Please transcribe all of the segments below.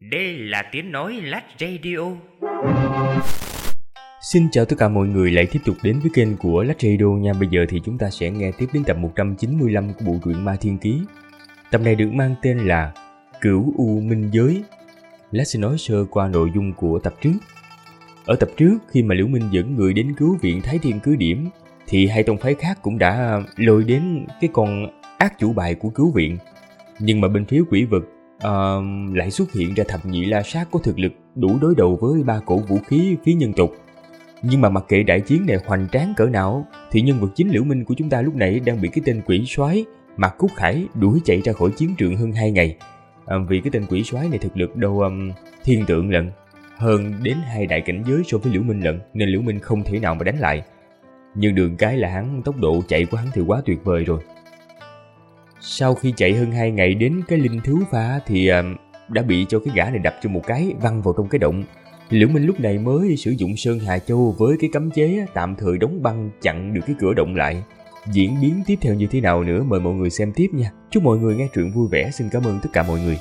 Đây là tiếng nói Lách Radio. Xin chào tất cả mọi người lại tiếp tục đến với kênh của Lách Radio nha. Bây giờ thì chúng ta sẽ nghe tiếp đến tập 195 của bộ truyện Ma Thiên Ký. Tập này được mang tên là Cửu U Minh Giới. Lách sẽ nói sơ qua nội dung của tập trước. Ở tập trước, khi mà Liễu Minh dẫn người đến cứu viện Thái Thiên Cứ Điểm, thì hai tông phái khác cũng đã lôi đến cái con ác chủ bài của cứu viện. Nhưng mà bên phía quỷ vực lại xuất hiện ra thập nhị la sát có thực lực đủ đối đầu với ba cổ vũ khí phía nhân tộc. Nhưng mà mặc kệ đại chiến này hoành tráng cỡ nào, thì nhân vật chính Liễu Minh của chúng ta lúc này đang bị cái tên quỷ soái Mạc Cúc Khải đuổi chạy ra khỏi chiến trường hơn 2 ngày. Vì cái tên quỷ soái này thực lực đâu thiên tượng lận, hơn đến 2 đại cảnh giới so với Liễu Minh lận, nên Liễu Minh không thể nào mà đánh lại. Nhưng đường cái là hắn, tốc độ chạy của hắn thì quá tuyệt vời rồi. Sau khi chạy hơn 2 ngày đến cái linh thứ pha thì đã bị cho cái gã này đập cho một cái văng vào trong cái động. Liễu Minh lúc này mới sử dụng Sơn Hà Châu với cái cấm chế tạm thời đóng băng chặn được cái cửa động lại. Diễn biến tiếp theo như thế nào nữa mời mọi người xem tiếp nha. Chúc mọi người nghe truyện vui vẻ. Xin cảm ơn tất cả mọi người.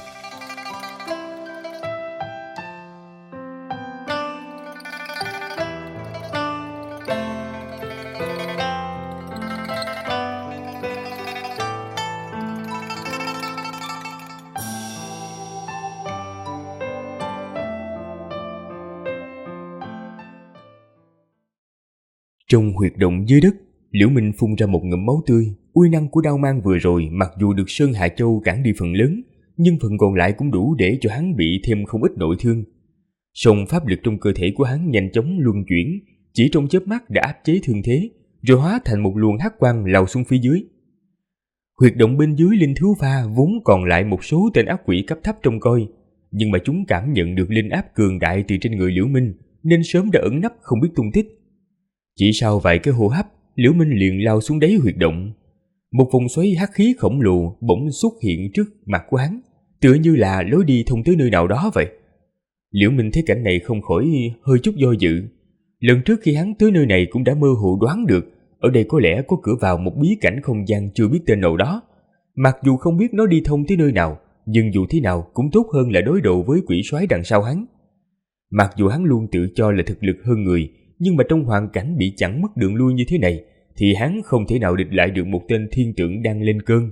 Trong huyệt động dưới đất, Liễu Minh phun ra một ngụm máu tươi. Uy năng của đao mang vừa rồi mặc dù được Sơn Hà Châu cản đi phần lớn, nhưng phần còn lại cũng đủ để cho hắn bị thêm không ít nội thương. Song pháp lực trong cơ thể của hắn nhanh chóng luân chuyển, chỉ trong chớp mắt đã áp chế thương thế, rồi hóa thành một luồng hắc quang lao xuống phía dưới. Huyệt động bên dưới linh thú pha vốn còn lại một số tên ác quỷ cấp thấp trông coi, nhưng mà chúng cảm nhận được linh áp cường đại từ trên người Liễu Minh nên sớm đã ẩn nấp không biết tung tích. Chỉ sau vài cái hô hấp, Liễu Minh liền lao xuống đáy huyệt động. Một vòng xoáy hắc khí khổng lồ bỗng xuất hiện trước mặt của hắn, tựa như là lối đi thông tới nơi nào đó vậy. Liễu Minh thấy cảnh này không khỏi hơi chút do dự. Lần trước khi hắn tới nơi này cũng đã mơ hồ đoán được ở đây có lẽ có cửa vào một bí cảnh không gian chưa biết tên nào đó. Mặc dù không biết nó đi thông tới nơi nào, nhưng dù thế nào cũng tốt hơn là đối đầu với quỷ soái đằng sau hắn. Mặc dù hắn luôn tự cho là thực lực hơn người, nhưng mà trong hoàn cảnh bị chặn mất đường lui như thế này thì hắn không thể nào địch lại được một tên thiên tượng đang lên cơn.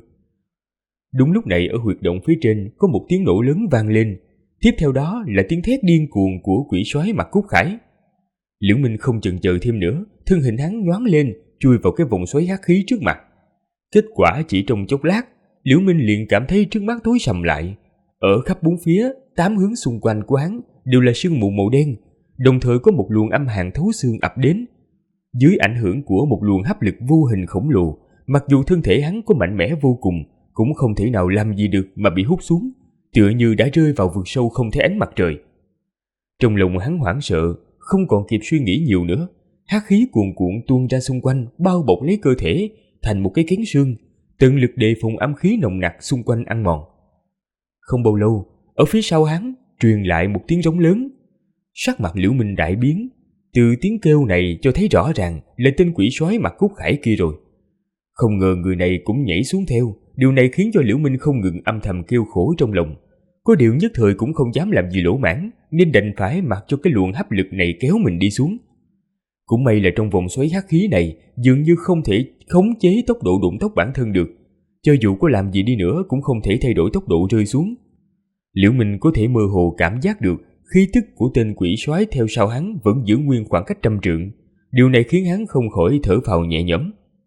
Đúng lúc này ở huyệt động phía trên có một tiếng nổ lớn vang lên, tiếp theo đó là tiếng thét điên cuồng của quỷ soái Mạc Cúc Khải. Liễu Minh không chần chờ thêm nữa, thân hình hắn nhoáng lên chui vào cái vòng xoáy hắc khí trước mặt. Kết quả chỉ trong chốc lát, Liễu Minh liền cảm thấy trước mắt tối sầm lại. Ở khắp bốn phía, 8 hướng xung quanh của hắn đều là sương mù màu đen, đồng thời có một luồng âm hàn thấu xương ập đến. Dưới ảnh hưởng của một luồng hấp lực vô hình khổng lồ, mặc dù thân thể hắn có mạnh mẽ vô cùng, cũng không thể nào làm gì được mà bị hút xuống, tựa như đã rơi vào vực sâu không thấy ánh mặt trời. Trong lòng hắn hoảng sợ, không còn kịp suy nghĩ nhiều nữa, hắc khí cuồn cuộn tuôn ra xung quanh, bao bọc lấy cơ thể thành một cái kén xương, tận lực đề phòng âm khí nồng nặc xung quanh ăn mòn. Không bao lâu, ở phía sau hắn truyền lại một tiếng rống lớn. Sắc mặt Liễu Minh đại biến, từ tiếng kêu này cho thấy rõ ràng là tên quỷ soái Mạc Cúc Khải kia rồi. Không ngờ người này cũng nhảy xuống theo, điều này khiến cho Liễu Minh không ngừng âm thầm kêu khổ trong lòng. Có điều nhất thời cũng không dám làm gì lỗ mãng, nên đành phải mặc cho cái luồng hấp lực này kéo mình đi xuống. Cũng may là trong vòng xoáy hắc khí này dường như không thể khống chế tốc độ đụng tốc bản thân được, cho dù có làm gì đi nữa cũng không thể thay đổi tốc độ rơi xuống. Liễu Minh có thể mơ hồ cảm giác được khí tức của tên quỷ soái theo sau hắn vẫn giữ nguyên khoảng cách 100 trượng. Điều này khiến hắn không khỏi thở phào nhẹ nhõm.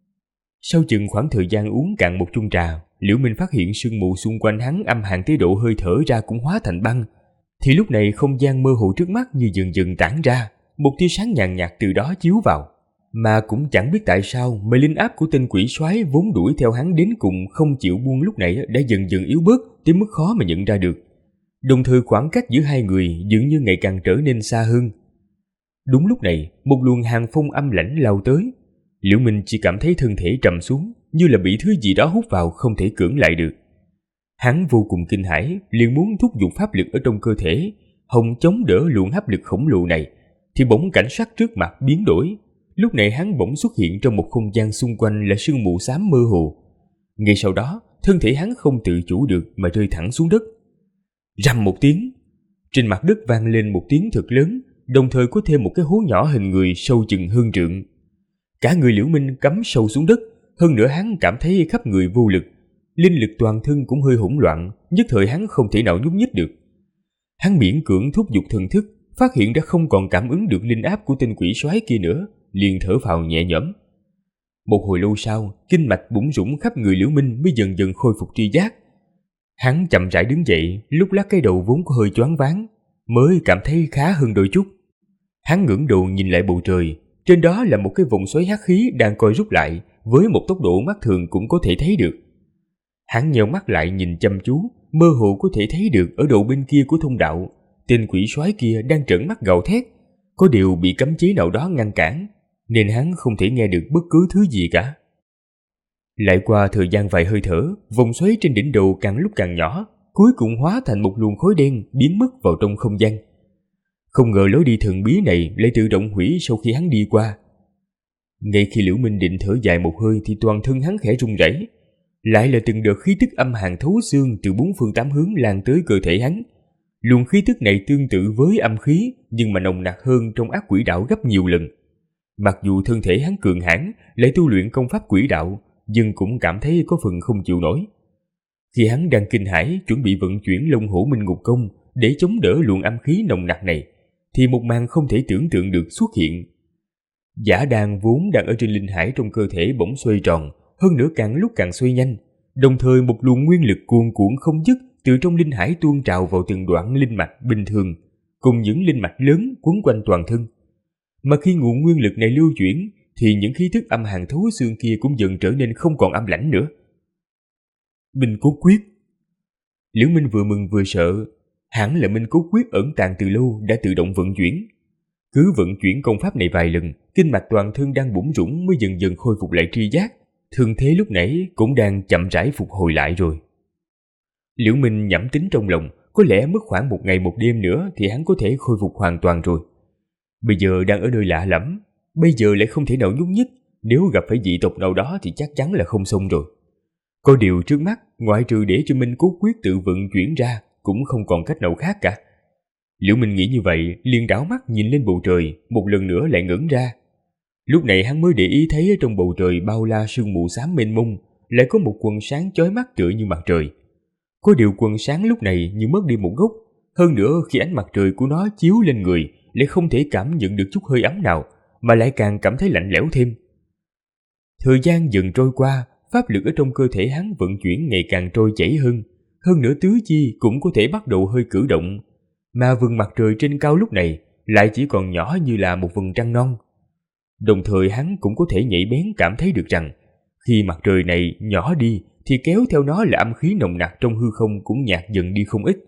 Sau chừng khoảng thời gian uống cạn một chung trà, Liễu Minh phát hiện sương mù xung quanh hắn âm hàn tới độ hơi thở ra cũng hóa thành băng. Thì lúc này không gian mơ hồ trước mắt như dần dần tản ra, một tia sáng nhàn nhạt từ đó chiếu vào. Mà cũng chẳng biết tại sao mà linh áp của tên quỷ soái vốn đuổi theo hắn đến cùng không chịu buông lúc này đã dần dần yếu bớt tới mức khó mà nhận ra được. Đồng thời khoảng cách giữa hai người dường như ngày càng trở nên xa hơn. Đúng lúc này, một luồng hàn phong âm lãnh lao tới. Liễu Minh chỉ cảm thấy thân thể trầm xuống, như là bị thứ gì đó hút vào không thể cưỡng lại được. Hắn vô cùng kinh hãi, liền muốn thúc giục pháp lực ở trong cơ thể, hòng chống đỡ luồng hấp lực khổng lồ này, thì bỗng cảnh sắc trước mặt biến đổi. Lúc này hắn bỗng xuất hiện trong một không gian xung quanh là sương mù xám mơ hồ. Ngay sau đó, thân thể hắn không tự chủ được mà rơi thẳng xuống đất. Rầm một tiếng, Trên mặt đất vang lên một tiếng thật lớn, đồng thời có thêm một cái hố nhỏ hình người sâu chừng hơn trượng. Cả người Liễu Minh cắm sâu xuống đất, hơn nữa hắn cảm thấy khắp người vô lực, linh lực toàn thân cũng hơi hỗn loạn, nhất thời hắn không thể nào nhúc nhích được. Hắn miễn cưỡng thúc giục thần thức, phát hiện đã không còn cảm ứng được linh áp của tên quỷ soái kia nữa, liền thở phào nhẹ nhõm. Một hồi lâu sau, kinh mạch bủn rủn khắp người Liễu Minh mới dần dần khôi phục tri giác. Hắn chậm rãi đứng dậy, lúc lắc cái đầu vốn có hơi choáng váng, mới cảm thấy khá hơn đôi chút. Hắn ngẩng đầu nhìn lại bầu trời, trên đó là một cái vòng xoáy hắc khí đang co rút lại, với một tốc độ mắt thường cũng có thể thấy được. Hắn nheo mắt lại nhìn chăm chú, mơ hồ có thể thấy được ở đầu bên kia của thông đạo, tên quỷ soái kia đang trợn mắt gào thét, có điều bị cấm chế nào đó ngăn cản, nên hắn không thể nghe được bất cứ thứ gì cả. Lại qua thời gian vài hơi thở, vòng xoáy trên đỉnh đầu càng lúc càng nhỏ, cuối cùng hóa thành một luồng khói đen biến mất vào trong không gian. Không ngờ lối đi thần bí này lại tự động hủy sau khi hắn đi qua. Ngay khi Liễu Minh định thở dài một hơi thì toàn thân hắn khẽ run rẩy, lại là từng đợt khí tức âm hàn thấu xương từ bốn phương tám hướng lan tới cơ thể hắn. Luồng khí tức này tương tự với âm khí, nhưng mà nồng nặc hơn trong ác quỷ đạo gấp nhiều lần. Mặc dù thân thể hắn cường hãn, lại tu luyện công pháp quỷ đạo, nhưng cũng cảm thấy có phần không chịu nổi. Khi hắn đang kinh hãi chuẩn bị vận chuyển Long Hổ Minh Ngục Công để chống đỡ luồng âm khí nồng nặc này, thì một màn không thể tưởng tượng được xuất hiện. Giả đàn vốn đang ở trên linh hải trong cơ thể bỗng xoay tròn, hơn nữa càng lúc càng xoay nhanh, đồng thời một luồng nguyên lực cuồn cuộn không dứt từ trong linh hải tuôn trào vào từng đoạn linh mạch bình thường, cùng những linh mạch lớn quấn quanh toàn thân. Mà khi nguồn nguyên lực này lưu chuyển, thì những khí thức âm hàn thấu xương kia cũng dần trở nên không còn âm lãnh nữa. Minh Cốt Quyết. Liễu Minh vừa mừng vừa sợ, hẳn là Minh Cốt Quyết ẩn tàng từ lâu đã tự động vận chuyển. Cứ vận chuyển công pháp này vài lần, kinh mạch toàn thân đang bủn rủn mới dần dần khôi phục lại tri giác, thương thế lúc nãy cũng đang chậm rãi phục hồi lại rồi. Liễu Minh nhẩm tính trong lòng, có lẽ mất khoảng một ngày một đêm nữa thì hắn có thể khôi phục hoàn toàn rồi. Bây giờ đang ở nơi lạ lẫm, bây giờ lại không thể nào nhúc nhích, nếu gặp phải dị tộc nào đó thì chắc chắn là không xong rồi. Có điều trước mắt, ngoại trừ để cho Minh Cốt Quyết tự vận chuyển ra, cũng không còn cách nào khác cả. Liễu Minh nghĩ như vậy, liền đảo mắt nhìn lên bầu trời, một lần nữa lại ngẩng ra. Lúc này hắn mới để ý thấy ở trong bầu trời bao la sương mù xám mênh mông, lại có một quần sáng chói mắt tựa như mặt trời. Có điều quần sáng lúc này như mất đi một góc, hơn nữa khi ánh mặt trời của nó chiếu lên người, lại không thể cảm nhận được chút hơi ấm nào, mà lại càng cảm thấy lạnh lẽo thêm. Thời gian dần trôi qua, pháp lực ở trong cơ thể hắn vận chuyển ngày càng trôi chảy hơn nữa tứ chi cũng có thể bắt đầu hơi cử động, mà vầng mặt trời trên cao lúc này lại chỉ còn nhỏ như là một vầng trăng non. Đồng thời hắn cũng có thể nhạy bén cảm thấy được rằng, khi mặt trời này nhỏ đi thì kéo theo nó là âm khí nồng nặc trong hư không cũng nhạt dần đi không ít.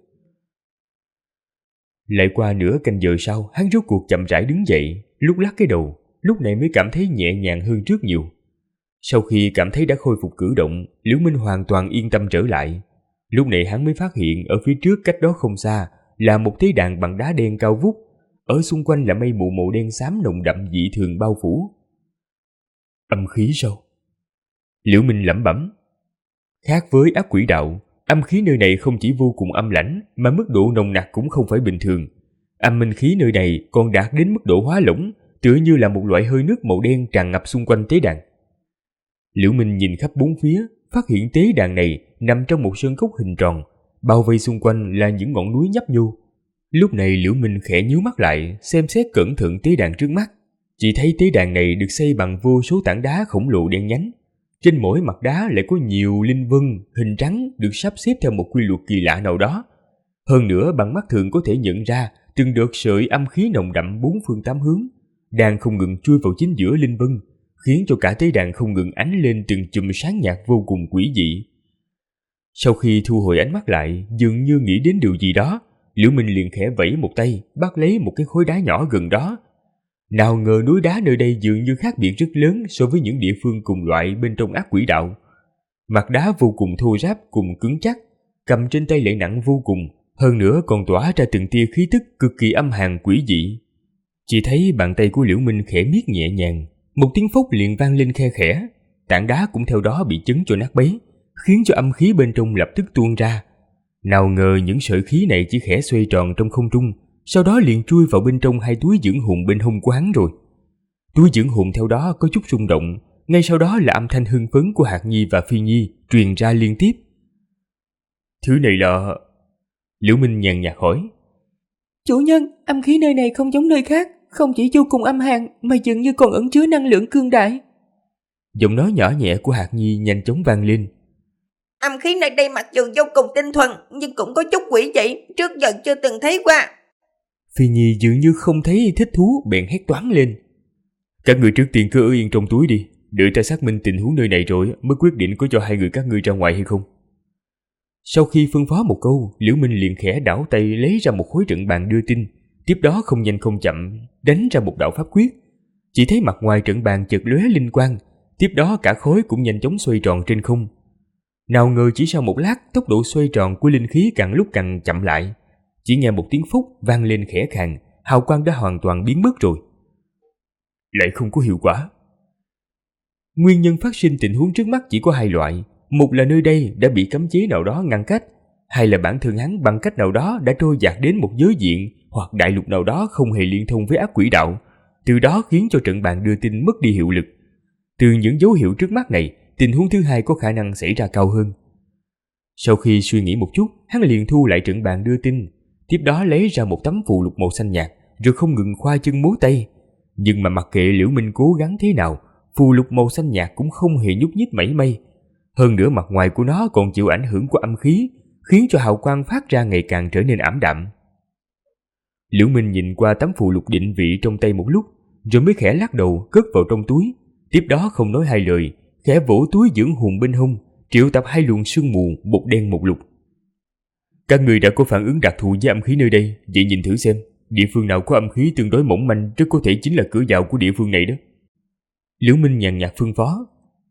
Lại qua nửa canh giờ sau, hắn rốt cuộc chậm rãi đứng dậy, lúc lắc cái đầu, lúc này mới cảm thấy nhẹ nhàng hơn trước nhiều. Sau khi cảm thấy đã khôi phục cử động, Liễu Minh hoàn toàn yên tâm trở lại. Lúc này hắn mới phát hiện ở phía trước cách đó không xa là một tế đàn bằng đá đen cao vút, ở xung quanh là mây mù màu đen xám nồng đậm dị thường bao phủ. Âm khí sao? Liễu Minh lẩm bẩm. Khác với ác quỷ đạo, âm khí nơi này không chỉ vô cùng âm lãnh mà mức độ nồng nặc cũng không phải bình thường. Âm minh khí nơi này còn đạt đến mức độ hóa lỏng, tựa như là một loại hơi nước màu đen tràn ngập xung quanh tế đàn. Liễu Minh nhìn khắp bốn phía, phát hiện tế đàn này nằm trong một sơn cốc hình tròn, bao vây xung quanh là những ngọn núi nhấp nhô. Lúc này Liễu Minh khẽ nhíu mắt lại, xem xét cẩn thận tế đàn trước mắt. Chỉ thấy tế đàn này được xây bằng vô số tảng đá khổng lồ đen nhánh. Trên mỗi mặt đá lại có nhiều linh vân, hình trắng được sắp xếp theo một quy luật kỳ lạ nào đó. Hơn nữa bằng mắt thường có thể nhận ra từng đợt sợi âm khí nồng đậm bốn phương tám hướng, đang không ngừng chui vào chính giữa linh vân, khiến cho cả tế đàn không ngừng ánh lên từng chùm sáng nhạt vô cùng quỷ dị. Sau khi thu hồi ánh mắt lại, dường như nghĩ đến điều gì đó, Liễu Minh liền khẽ vẫy một tay, bắt lấy một cái khối đá nhỏ gần đó. Nào ngờ núi đá nơi đây dường như khác biệt rất lớn so với những địa phương cùng loại bên trong ác quỷ đạo. Mặt đá vô cùng thô ráp cùng cứng chắc, cầm trên tay lại nặng vô cùng, hơn nữa còn tỏa ra từng tia khí tức cực kỳ âm hàn quỷ dị. Chỉ thấy bàn tay của Liễu Minh khẽ miết nhẹ nhàng, một tiếng phốc liền vang lên khe khẽ, tảng đá cũng theo đó bị chấn cho nát bấy, khiến cho âm khí bên trong lập tức tuôn ra. Nào ngờ những sợi khí này chỉ khẽ xoay tròn trong không trung, sau đó liền chui vào bên trong hai túi dưỡng hồn bên hông của hắn rồi. Túi dưỡng hồn theo đó có chút rung động, ngay sau đó là âm thanh hưng phấn của Hạt Nhi và Phi Nhi truyền ra liên tiếp. Thứ này là... Liễu Minh nhàn nhạt hỏi. Chủ nhân, âm khí nơi này không giống nơi khác, không chỉ vô cùng âm hàn mà dường như còn ẩn chứa năng lượng cương đại. Giọng nói nhỏ nhẹ của Hạt Nhi nhanh chóng vang lên. Âm khí nơi đây mặc dù vô cùng tinh thuần, nhưng cũng có chút quỷ dị, trước giờ chưa từng thấy qua. Phi Nhi dường như không thấy thích thú, bèn hét toáng lên. Các người trước tiên cứ ở yên trong túi đi, đợi ta xác minh tình huống nơi này rồi mới quyết định có cho hai người các ngươi ra ngoài hay không. Sau khi phân phó một câu, Liễu Minh liền khẽ đảo tay lấy ra một khối trận bàn đưa tin, tiếp đó không nhanh không chậm đánh ra một đạo pháp quyết. Chỉ thấy mặt ngoài trận bàn chợt lóe linh quang, tiếp đó cả khối cũng nhanh chóng xoay tròn trên không. Nào ngờ chỉ sau một lát, tốc độ xoay tròn của linh khí càng lúc càng chậm lại. Chỉ nghe một tiếng phúc vang lên khẽ khàng, hào quang đã hoàn toàn biến mất rồi. Lại không có hiệu quả. Nguyên nhân phát sinh tình huống trước mắt chỉ có hai loại. Một là nơi đây đã bị cấm chế nào đó ngăn cách, hai là bản thân hắn bằng cách nào đó đã trôi dạt đến một giới diện hoặc đại lục nào đó không hề liên thông với ác quỷ đạo, từ đó khiến cho trận bàn đưa tin mất đi hiệu lực. Từ những dấu hiệu trước mắt này, tình huống thứ hai có khả năng xảy ra cao hơn. Sau khi suy nghĩ một chút, hắn liền thu lại trận bàn đưa tin, tiếp đó lấy ra một tấm phù lục màu xanh nhạt, rồi không ngừng khoa chân múa tay. Nhưng mà mặc kệ Liễu Minh cố gắng thế nào, phù lục màu xanh nhạt cũng không hề nhúc nhích mảy may. Hơn nữa mặt ngoài của nó còn chịu ảnh hưởng của âm khí, khiến cho hào quang phát ra ngày càng trở nên ảm đạm. Liễu Minh nhìn qua tấm phù lục định vị trong tay một lúc, rồi mới khẽ lắc đầu cất vào trong túi. Tiếp đó không nói hai lời, khẽ vỗ túi dưỡng hồn bên hông, triệu tập hai luồng sương mù, một đen một lục. Các người đã có phản ứng đặc thù với âm khí nơi đây, vậy nhìn thử xem, địa phương nào có âm khí tương đối mỏng manh rất có thể chính là cửa vào của địa phương này đó. Liễu Minh nhàn nhạt phân phó.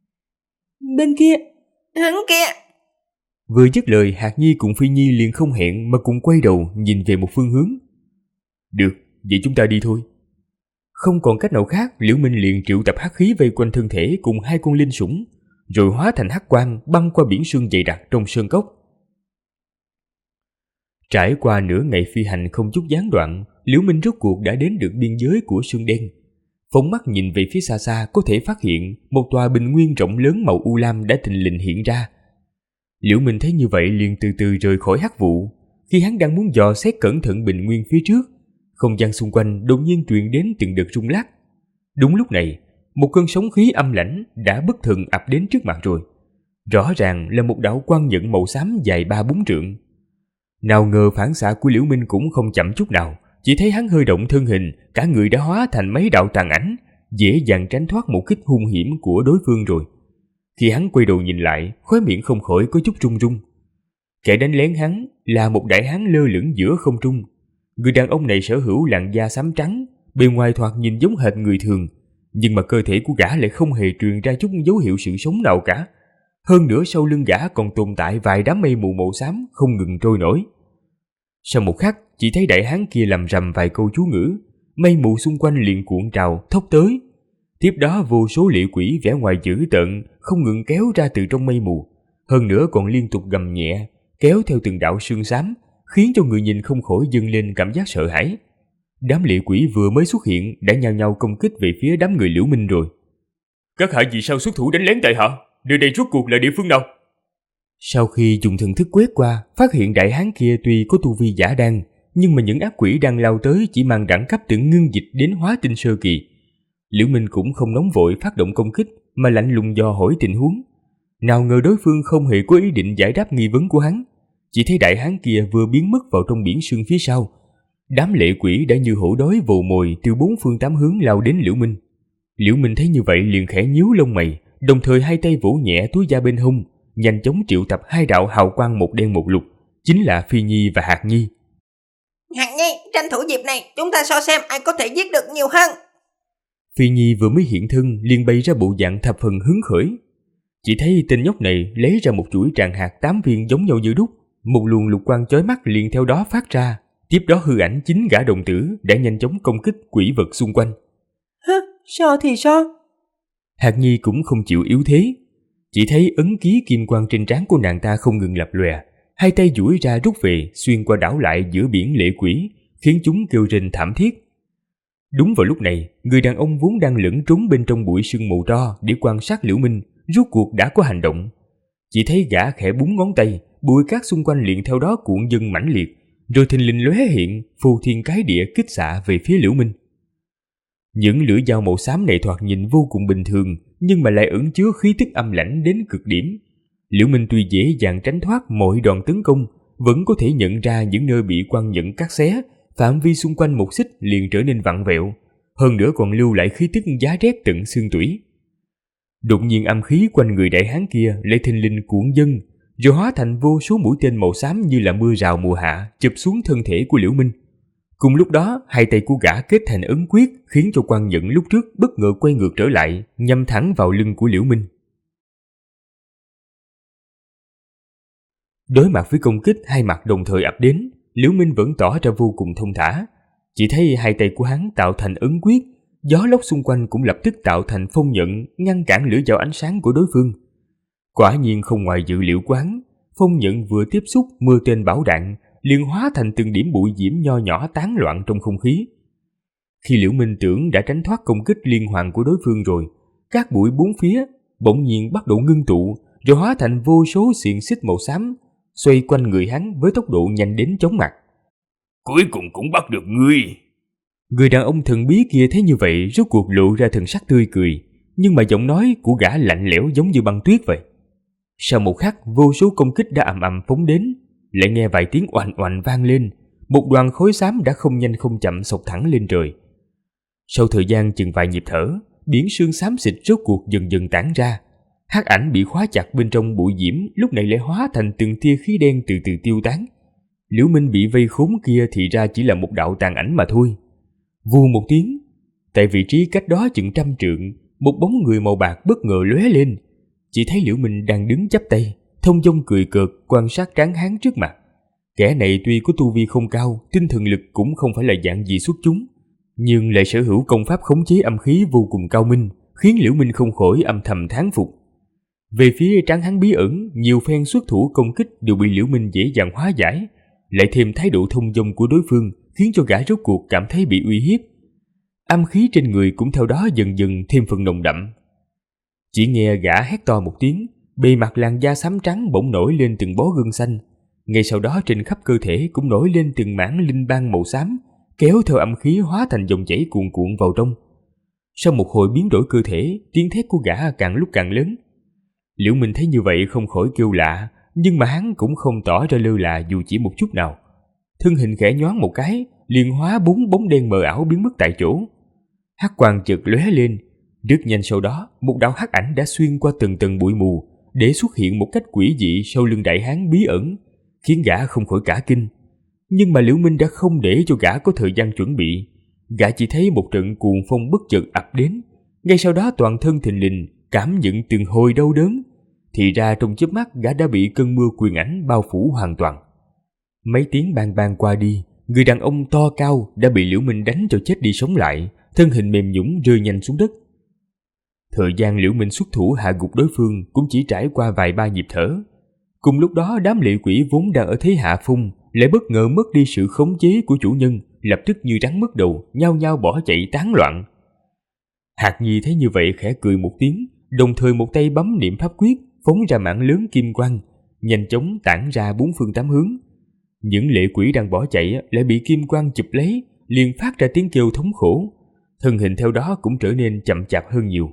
Bên kia. Hắn kia. Vừa dứt lời, Hạt Nhi cùng Phi Nhi liền không hẹn mà cùng quay đầu nhìn về một phương hướng. Được, vậy chúng ta đi thôi. Không còn cách nào khác, Liễu Minh liền triệu tập hắc khí vây quanh thân thể cùng hai con linh sủng, rồi hóa thành hắc quang băng qua biển sương dày đặc trong sơn cốc. Trải qua nửa ngày phi hành không chút gián đoạn, Liễu Minh rốt cuộc đã đến được biên giới của sương đen. Phóng mắt nhìn về phía xa xa có thể phát hiện một tòa bình nguyên rộng lớn màu u lam đã thình lình hiện ra. Liễu Minh thấy như vậy liền từ từ rời khỏi hắc vụ. Khi hắn đang muốn dò xét cẩn thận bình nguyên phía trước, không gian xung quanh đột nhiên truyền đến từng đợt rung lắc. Đúng lúc này, một cơn sóng khí âm lãnh đã bất thần ập đến trước mặt rồi. Rõ ràng là một đạo quang nhận màu xám dài 3-4 trượng. Nào ngờ phản xạ của Liễu Minh cũng không chậm chút nào, chỉ thấy hắn hơi động thân hình, cả người đã hóa thành mấy đạo tàn ảnh, dễ dàng tránh thoát một kích hung hiểm của đối phương rồi. Khi hắn quay đầu nhìn lại, khóe miệng không khỏi có chút run run. Kẻ đánh lén hắn là một đại hán lơ lửng giữa không trung. Người đàn ông này sở hữu làn da xám trắng, bề ngoài thoạt nhìn giống hệt người thường, nhưng mà cơ thể của gã lại không hề truyền ra chút dấu hiệu sự sống nào cả. Hơn nữa sau lưng gã còn tồn tại vài đám mây mù màu xám không ngừng trôi nổi. Sau một khắc, chỉ thấy đại hán kia lầm rầm vài câu chú ngữ, mây mù xung quanh liền cuộn trào thốc tới. Tiếp đó vô số lệ quỷ vẻ ngoài dữ tợn không ngừng kéo ra từ trong mây mù, hơn nữa còn liên tục gầm nhẹ, kéo theo từng đạo sương xám, khiến cho người nhìn không khỏi dâng lên cảm giác sợ hãi. Đám lệ quỷ vừa mới xuất hiện đã nhao nhao công kích về phía đám người Liễu Minh rồi. Các hạ vì sao xuất thủ đánh lén tại hạ? Nơi đây rốt cuộc là địa phương nào? Sau khi dùng thần thức quét qua, phát hiện đại hán kia tuy có tu vi giả đan, nhưng mà những ác quỷ đang lao tới chỉ mang đẳng cấp từ ngưng dịch đến hóa tinh sơ kỳ. Liễu Minh cũng không nóng vội phát động công kích, mà lạnh lùng dò hỏi tình huống. Nào ngờ đối phương không hề có ý định giải đáp nghi vấn của hắn, chỉ thấy đại hán kia vừa biến mất vào trong biển sương phía sau. Đám lệ quỷ đã như hổ đói vồ mồi từ bốn phương tám hướng lao đến Liễu Minh. Liễu Minh thấy như vậy liền khẽ nhíu lông mày, đồng thời hai tay vỗ nhẹ túi da bên hông, nhanh chóng triệu tập hai đạo hào quang một đen một lục, chính là Phi Nhi và Hạt Nhi. Hạt Nhi, tranh thủ dịp này, chúng ta so xem ai có thể giết được nhiều hơn. Phi Nhi vừa mới hiện thân liền bày ra bộ dạng thập phần hứng khởi. Chỉ thấy tên nhóc này lấy ra một chuỗi tràng hạt 8 viên giống nhau như đúc, một luồng lục quang chói mắt liền theo đó phát ra. Tiếp đó hư ảnh chính gã đồng tử đã nhanh chóng công kích quỷ vật xung quanh. So thì so. Hạt Nhi cũng không chịu yếu thế. Chỉ thấy ấn ký kim quang trên trán của nàng ta không ngừng lập lòe, hai tay duỗi ra rút về, xuyên qua đảo lại giữa biển lệ quỷ, khiến chúng kêu rên thảm thiết. Đúng vào lúc này, người đàn ông vốn đang lẫn trốn bên trong bụi sương mù tro để quan sát Liễu Minh, rốt cuộc đã có hành động. Chỉ thấy gã khẽ búng ngón tay, bụi cát xung quanh liền theo đó cuộn dâng mãnh liệt, rồi thình lình lóe hiện, phô thiên cái địa kích xạ về phía Liễu Minh. Những lưỡi dao màu xám này thoạt nhìn vô cùng bình thường, nhưng mà lại ẩn chứa khí tức âm lãnh đến cực điểm. Liễu Minh tuy dễ dàng tránh thoát mọi đòn tấn công, vẫn có thể nhận ra những nơi bị quăng nhẫn cắt xé, phạm vi xung quanh một xích liền trở nên vặn vẹo, hơn nữa còn lưu lại khí tức giá rét tận xương tủy. Đột nhiên âm khí quanh người đại hán kia lại thình lình cuộn dâng, rồi hóa thành vô số mũi tên màu xám như là mưa rào mùa hạ chụp xuống thân thể của Liễu Minh. Cùng lúc đó, hai tay của gã kết thành ấn quyết, khiến cho quang nhẫn lúc trước bất ngờ quay ngược trở lại, nhắm thẳng vào lưng của Liễu Minh. Đối mặt với công kích hai mặt đồng thời ập đến, Liễu Minh vẫn tỏ ra vô cùng thông thả. Chỉ thấy hai tay của hắn tạo thành ấn quyết, gió lốc xung quanh cũng lập tức tạo thành phong nhận ngăn cản lưỡi dao ánh sáng của đối phương. Quả nhiên không ngoài dự liệu của hắn, phong nhận vừa tiếp xúc mưa tên bão đạn, liền hóa thành từng điểm bụi diễm nho nhỏ tán loạn trong không khí. Khi Liễu Minh tưởng đã tránh thoát công kích liên hoàn của đối phương rồi, các bụi bốn phía bỗng nhiên bắt đầu ngưng tụ, rồi hóa thành vô số xiềng xích màu xám, xoay quanh người hắn với tốc độ nhanh đến chóng mặt. Cuối cùng cũng bắt được ngươi. Người đàn ông thần bí kia thấy như vậy rốt cuộc lộ ra thần sắc tươi cười, nhưng mà giọng nói của gã lạnh lẽo giống như băng tuyết vậy. Sau một khắc, vô số công kích đã ầm ầm phóng đến, lại nghe vài tiếng oành oành vang lên, một đoàn khói xám đã không nhanh không chậm xộc thẳng lên trời. Sau thời gian chừng vài nhịp thở, biển sương xám xịt rốt cuộc dần dần tản ra. Hắc ảnh bị khóa chặt bên trong bụi diễm lúc này lại hóa thành từng tia khí đen từ từ tiêu tán. Liễu Minh bị vây khốn kia thì ra chỉ là một đạo tàn ảnh mà thôi. Vù một tiếng, tại vị trí cách đó chừng 100 trượng, một bóng người màu bạc bất ngờ lóe lên. Chỉ thấy Liễu Minh đang đứng chắp tay, thông dong cười cợt quan sát tráng hán trước mặt. Kẻ này tuy có tu vi không cao, tinh thần lực cũng không phải là dạng gì xuất chúng, nhưng lại sở hữu công pháp khống chế âm khí vô cùng cao minh, khiến Liễu Minh không khỏi âm thầm thán phục. Về phía tráng hán bí ẩn, nhiều phen xuất thủ công kích đều bị Liễu Minh dễ dàng hóa giải, lại thêm thái độ thông dong của đối phương khiến cho gã rốt cuộc cảm thấy bị uy hiếp. Âm khí trên người cũng theo đó dần dần thêm phần nồng đậm. Chỉ nghe gã hét to một tiếng, bề mặt làn da xám trắng bỗng nổi lên từng bó gân xanh. Ngay sau đó trên khắp cơ thể cũng nổi lên từng mảng linh bang màu xám, kéo theo âm khí hóa thành dòng chảy cuồn cuộn vào trong. Sau một hồi biến đổi cơ thể, tiếng thét của gã càng lúc càng lớn. Liễu Minh thấy như vậy không khỏi kêu lạ, nhưng mà hắn cũng không tỏ ra lơ là dù chỉ một chút nào. Thân hình khẽ nhoáng một cái, liền hóa 4 bóng đen mờ ảo biến mất tại chỗ. Hắc quang chợt lóe lên, rất nhanh sau đó, một đạo hắc ảnh đã xuyên qua từng tầng bụi mù để xuất hiện một cách quỷ dị sau lưng đại hán bí ẩn, khiến gã không khỏi cả kinh. Nhưng mà Liễu Minh đã không để cho gã có thời gian chuẩn bị. Gã chỉ thấy một trận cuồng phong bất chợt ập đến, ngay sau đó toàn thân thình lình cảm nhận từng hồi đau đớn. Thì ra trong chớp mắt gã đã bị cơn mưa quyền ảnh bao phủ hoàn toàn. Mấy tiếng bang bang qua đi, người đàn ông to cao đã bị Liễu Minh đánh cho chết đi sống lại, thân hình mềm nhũn rơi nhanh xuống đất. Thời gian Liễu Minh xuất thủ hạ gục đối phương cũng chỉ trải qua vài ba nhịp thở. Cùng lúc đó đám lệ quỷ vốn đang ở thế hạ phong lại bất ngờ mất đi sự khống chế của chủ nhân, lập tức như rắn mất đầu, nhao nhao bỏ chạy tán loạn. Hạc Nhi thấy như vậy khẽ cười một tiếng, đồng thời một tay bấm niệm pháp quyết, phóng ra mạng lớn kim quang, nhanh chóng tản ra 4 phương 8 hướng. Những lệ quỷ đang bỏ chạy lại bị kim quang chụp lấy, liền phát ra tiếng kêu thống khổ, thân hình theo đó cũng trở nên chậm chạp hơn nhiều.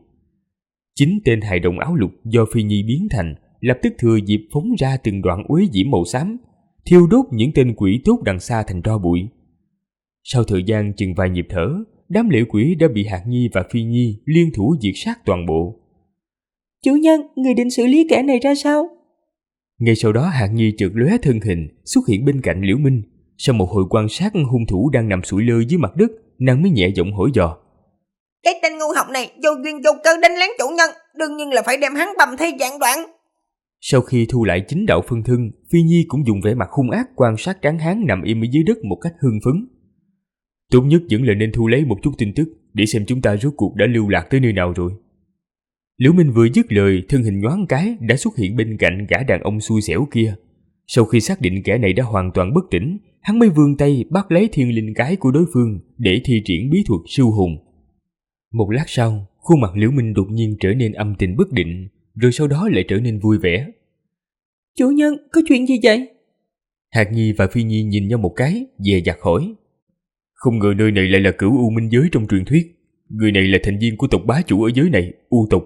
9 tên hài đồng áo lục do Phi Nhi biến thành lập tức thừa dịp phóng ra từng đoạn uế diễm màu xám, thiêu đốt những tên quỷ tốt đằng xa thành tro bụi. Sau thời gian chừng vài nhịp thở, đám lệ quỷ đã bị Hạc Nhi và Phi Nhi liên thủ diệt sát toàn bộ. Chủ nhân, người định xử lý kẻ này ra sao? Ngay sau đó Hạc Nhi chợt lóe thân hình xuất hiện bên cạnh Liễu Minh. Sau một hồi quan sát hung thủ đang nằm sụi lơ dưới mặt đất, nàng mới nhẹ giọng hỏi dò. Cái tên ngu học này vô duyên vô cớ đánh lén chủ nhân, đương nhiên là phải đem hắn bầm thây vạn đoạn. Sau khi thu lại 9 đạo phân thân, Phi Nhi cũng dùng vẻ mặt hung ác quan sát tráng hán nằm im ở dưới đất một cách hưng phấn. Tốt nhất vẫn là nên thu lấy một chút tin tức để xem chúng ta rốt cuộc đã lưu lạc tới nơi nào rồi. Liễu Minh vừa dứt lời, thân hình nhoáng cái đã xuất hiện bên cạnh gã đàn ông xui xẻo kia. Sau khi xác định kẻ này đã hoàn toàn bất tỉnh, hắn mới vươn tay bắt lấy thiên linh cái của đối phương để thi triển bí thuật siêu hồn. Một lát sau, khuôn mặt Liễu Minh đột nhiên trở nên âm tình bất định, rồi sau đó lại trở nên vui vẻ. Chủ nhân, có chuyện gì vậy? Hạc Nhi và Phi Nhi nhìn nhau một cái, dè dặt hỏi. Không ngờ nơi này lại là Cửu U Minh Giới trong truyền thuyết. Người này là thành viên của tộc bá chủ ở giới này, U tộc.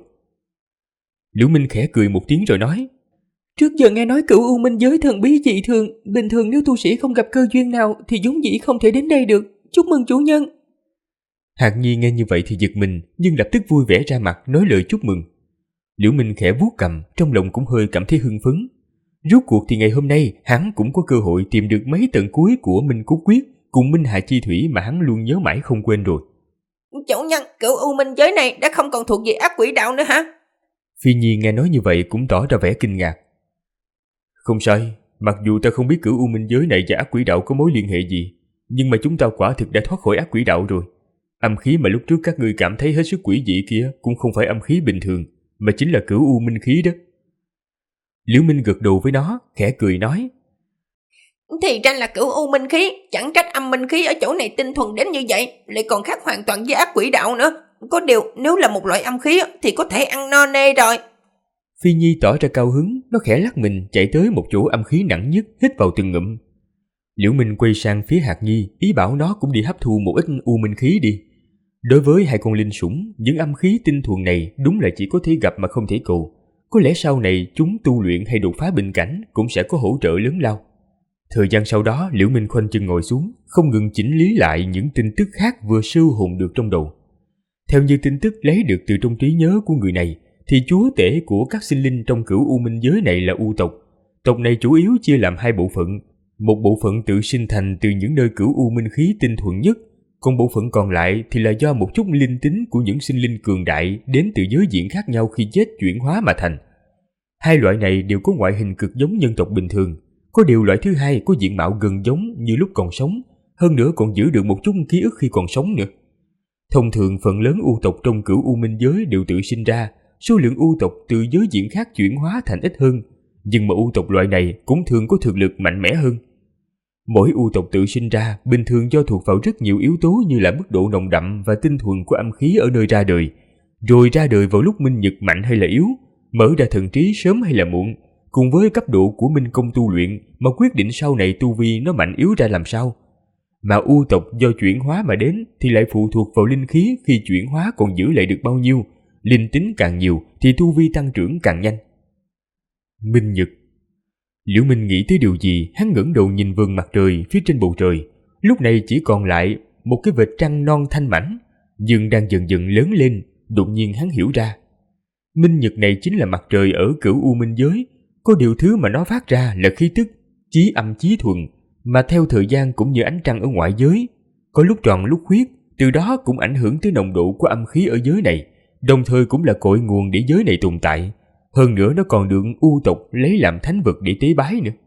Liễu Minh khẽ cười một tiếng rồi nói. Trước giờ nghe nói Cửu U Minh Giới thần bí dị thường, bình thường nếu tu sĩ không gặp cơ duyên nào thì vốn dĩ không thể đến đây được. Chúc mừng chủ nhân. Hạc Nhi nghe như vậy thì giật mình, nhưng lập tức vui vẻ ra mặt nói lời chúc mừng. Liễu Minh khẽ vuốt cằm, trong lòng cũng hơi cảm thấy hưng phấn. Rốt cuộc thì ngày hôm nay hắn cũng có cơ hội tìm được mấy tầng cuối của Minh Cốt Quyết cùng Minh Hà Chi Thủy mà hắn luôn nhớ mãi không quên rồi. Chủ nhân, Cửu U Minh Giới này đã không còn thuộc về ác quỷ đạo nữa hả? Phi Nhi nghe nói như vậy cũng tỏ ra vẻ kinh ngạc. Không sai, mặc dù ta không biết Cửu U Minh Giới này và ác quỷ đạo có mối liên hệ gì, nhưng mà chúng ta quả thực đã thoát khỏi ác quỷ đạo rồi. Âm khí mà lúc trước các ngươi cảm thấy hết sức quỷ dị kia cũng không phải âm khí bình thường, mà chính là Cửu U Minh khí đó. Liễu Minh gật đầu với nó, khẽ cười nói. Thì ra là Cửu U Minh khí, chẳng trách âm minh khí ở chỗ này tinh thuần đến như vậy, lại còn khác hoàn toàn với ác quỷ đạo nữa. Có điều nếu là một loại âm khí thì có thể ăn no nê rồi. Phi Nhi tỏ ra cao hứng, nó khẽ lắc mình chạy tới một chỗ âm khí nặng nhất, hít vào từng ngụm. Liễu Minh quay sang phía Hạc Nhi, ý bảo nó cũng đi hấp thu một ít u minh khí đi. Đối với hai con linh sủng, những âm khí tinh thuần này đúng là chỉ có thể gặp mà không thể cầu. Có lẽ sau này chúng tu luyện hay đột phá bình cảnh cũng sẽ có hỗ trợ lớn lao. Thời gian sau đó, Liễu Minh khoanh chân ngồi xuống, không ngừng chỉnh lý lại những tin tức khác vừa sưu hồn được trong đầu. Theo như tin tức lấy được từ trong trí nhớ của người này, thì chúa tể của các sinh linh trong Cửu U Minh Giới này là U tộc. Tộc này chủ yếu chia làm hai bộ phận. Một bộ phận tự sinh thành từ những nơi Cửu U Minh khí tinh thuần nhất, còn bộ phận còn lại thì là do một chút linh tính của những sinh linh cường đại đến từ giới diện khác nhau khi chết chuyển hóa mà thành. Hai loại này đều có ngoại hình cực giống nhân tộc bình thường, có điều loại thứ hai có diện mạo gần giống như lúc còn sống, hơn nữa còn giữ được một chút ký ức khi còn sống nữa. Thông thường phần lớn U tộc trong Cửu U Minh Giới đều tự sinh ra, số lượng U tộc từ giới diện khác chuyển hóa thành ít hơn, nhưng mà U tộc loại này cũng thường có thực lực mạnh mẽ hơn. Mỗi U tộc tự sinh ra bình thường do thuộc vào rất nhiều yếu tố như là mức độ nồng đậm và tinh thuần của âm khí ở nơi ra đời, rồi ra đời vào lúc minh nhật mạnh hay là yếu, mở ra thần trí sớm hay là muộn, cùng với cấp độ của minh công tu luyện mà quyết định sau này tu vi nó mạnh yếu ra làm sao. Mà U tộc do chuyển hóa mà đến thì lại phụ thuộc vào linh khí khi chuyển hóa còn giữ lại được bao nhiêu, linh tính càng nhiều thì tu vi tăng trưởng càng nhanh. Minh nhật. Liễu Minh nghĩ tới điều gì, hắn ngẩng đầu nhìn vầng mặt trời phía trên bầu trời. Lúc này chỉ còn lại một cái vệt trăng non thanh mảnh, nhưng đang dần dần lớn lên. Đột nhiên hắn hiểu ra, minh nhật này chính là mặt trời ở Cửu U Minh Giới. Có điều thứ mà nó phát ra là khí tức chí âm chí thuần, mà theo thời gian cũng như ánh trăng ở ngoại giới, có lúc tròn lúc khuyết, từ đó cũng ảnh hưởng tới nồng độ của âm khí ở giới này, đồng thời cũng là cội nguồn để giới này tồn tại. Hơn nữa nó còn được U tộc lấy làm thánh vật để tế bái nữa.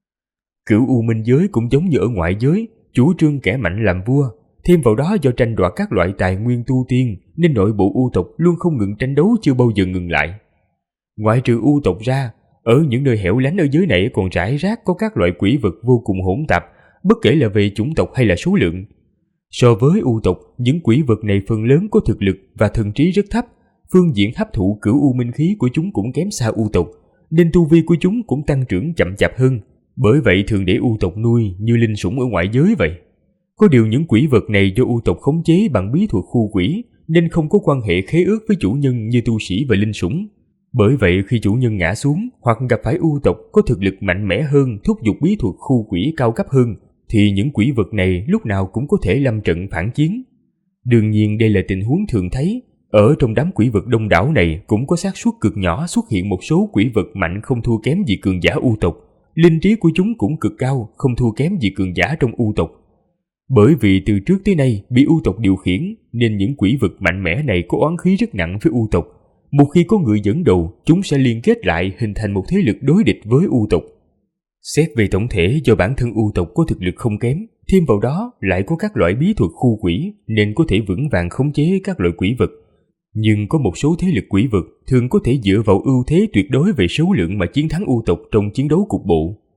Cửu U Minh Giới cũng giống như ở ngoại giới, chủ trương kẻ mạnh làm vua, thêm vào đó do tranh đoạt các loại tài nguyên tu tiên nên nội bộ U tộc luôn không ngừng tranh đấu, chưa bao giờ ngừng lại. Ngoại trừ U tộc ra, ở những nơi hẻo lánh ở giới này còn rải rác có các loại quỷ vật vô cùng hỗn tạp, bất kể là về chủng tộc hay là số lượng. So với U tộc, những quỷ vật này phần lớn có thực lực và thần trí rất thấp, phương diện hấp thụ Cửu U Minh khí của chúng cũng kém xa U tộc, nên tu vi của chúng cũng tăng trưởng chậm chạp hơn. Bởi vậy thường để U tộc nuôi như linh sủng ở ngoại giới vậy. Có điều những quỷ vật này do U tộc khống chế bằng bí thuật khu quỷ, nên không có quan hệ khế ước với chủ nhân như tu sĩ và linh sủng. Bởi vậy khi chủ nhân ngã xuống hoặc gặp phải U tộc có thực lực mạnh mẽ hơn thúc giục bí thuật khu quỷ cao cấp hơn, thì những quỷ vật này lúc nào cũng có thể lâm trận phản chiến. Đương nhiên đây là tình huống thường thấy. Ở trong đám quỷ vật đông đảo này cũng có xác suất cực nhỏ xuất hiện một số quỷ vật mạnh không thua kém gì cường giả U tộc. Linh trí của chúng cũng cực cao, không thua kém gì cường giả trong U tộc. Bởi vì từ trước tới nay bị U tộc điều khiển, nên những quỷ vật mạnh mẽ này có oán khí rất nặng với U tộc. Một khi có người dẫn đầu, chúng sẽ liên kết lại hình thành một thế lực đối địch với U tộc. Xét về tổng thể, do bản thân U tộc có thực lực không kém, thêm vào đó lại có các loại bí thuật khu quỷ nên có thể vững vàng khống chế các loại quỷ vật. Nhưng có một số thế lực quỷ vật thường có thể dựa vào ưu thế tuyệt đối về số lượng mà chiến thắng U tộc trong chiến đấu cục bộ.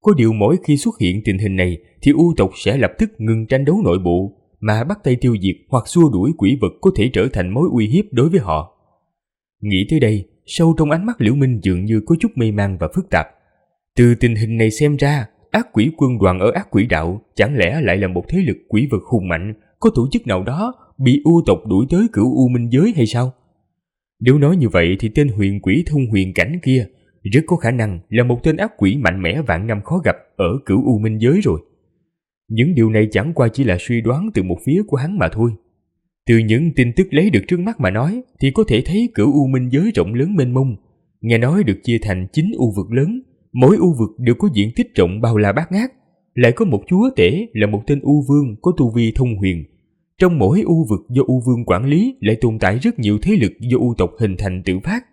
Có điều mỗi khi xuất hiện tình hình này thì U tộc sẽ lập tức ngừng tranh đấu nội bộ, mà bắt tay tiêu diệt hoặc xua đuổi quỷ vật có thể trở thành mối uy hiếp đối với họ. Nghĩ tới đây, sâu trong ánh mắt Liễu Minh dường như có chút mê man và phức tạp. Từ tình hình này xem ra, ác quỷ quân đoàn ở ác quỷ đạo chẳng lẽ lại là một thế lực quỷ vật hùng mạnh, có tổ chức nào đó bị U tộc đuổi tới Cửu U Minh giới hay sao? Nếu nói như vậy thì tên huyền quỷ thông huyền cảnh kia rất có khả năng là một tên ác quỷ mạnh mẽ vạn năm khó gặp ở Cửu U Minh giới rồi. Những điều này chẳng qua chỉ là suy đoán từ một phía của hắn mà thôi. Từ những tin tức lấy được trước mắt mà nói thì có thể thấy Cửu U Minh giới rộng lớn mênh mông, nghe nói được chia thành 9 u vực lớn, mỗi u vực đều có diện tích rộng bao la bát ngát, lại có một chúa tể là một tên u vương có tu vi thông huyền. Trong mỗi u vực do u vương quản lý lại tồn tại rất nhiều thế lực do u tộc hình thành tự phát.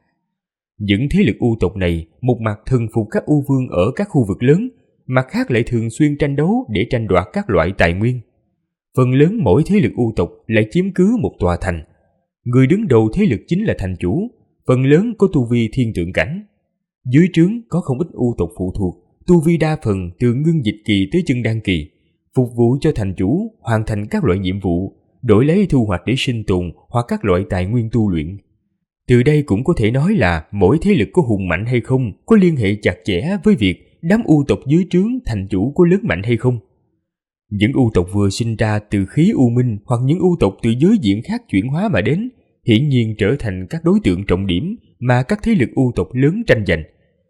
Những thế lực u tộc này một mặt thần phục các u vương ở các khu vực lớn, mặt khác lại thường xuyên tranh đấu để tranh đoạt các loại tài nguyên. Phần lớn mỗi thế lực u tộc lại chiếm cứ một tòa thành. Người đứng đầu thế lực chính là thành chủ, phần lớn có tu vi thiên tượng cảnh. Dưới trướng có không ít u tộc phụ thuộc, tu vi đa phần từ ngưng dịch kỳ tới chân đan kỳ, phục vụ cho thành chủ hoàn thành các loại nhiệm vụ, đổi lấy thu hoạch để sinh tồn hoặc các loại tài nguyên tu luyện. Từ đây cũng có thể nói là mỗi thế lực có hùng mạnh hay không có liên hệ chặt chẽ với việc đám u tộc dưới trướng thành chủ có lớn mạnh hay không. Những u tộc vừa sinh ra từ khí u minh hoặc những u tộc từ giới diện khác chuyển hóa mà đến, hiển nhiên trở thành các đối tượng trọng điểm mà các thế lực u tộc lớn tranh giành.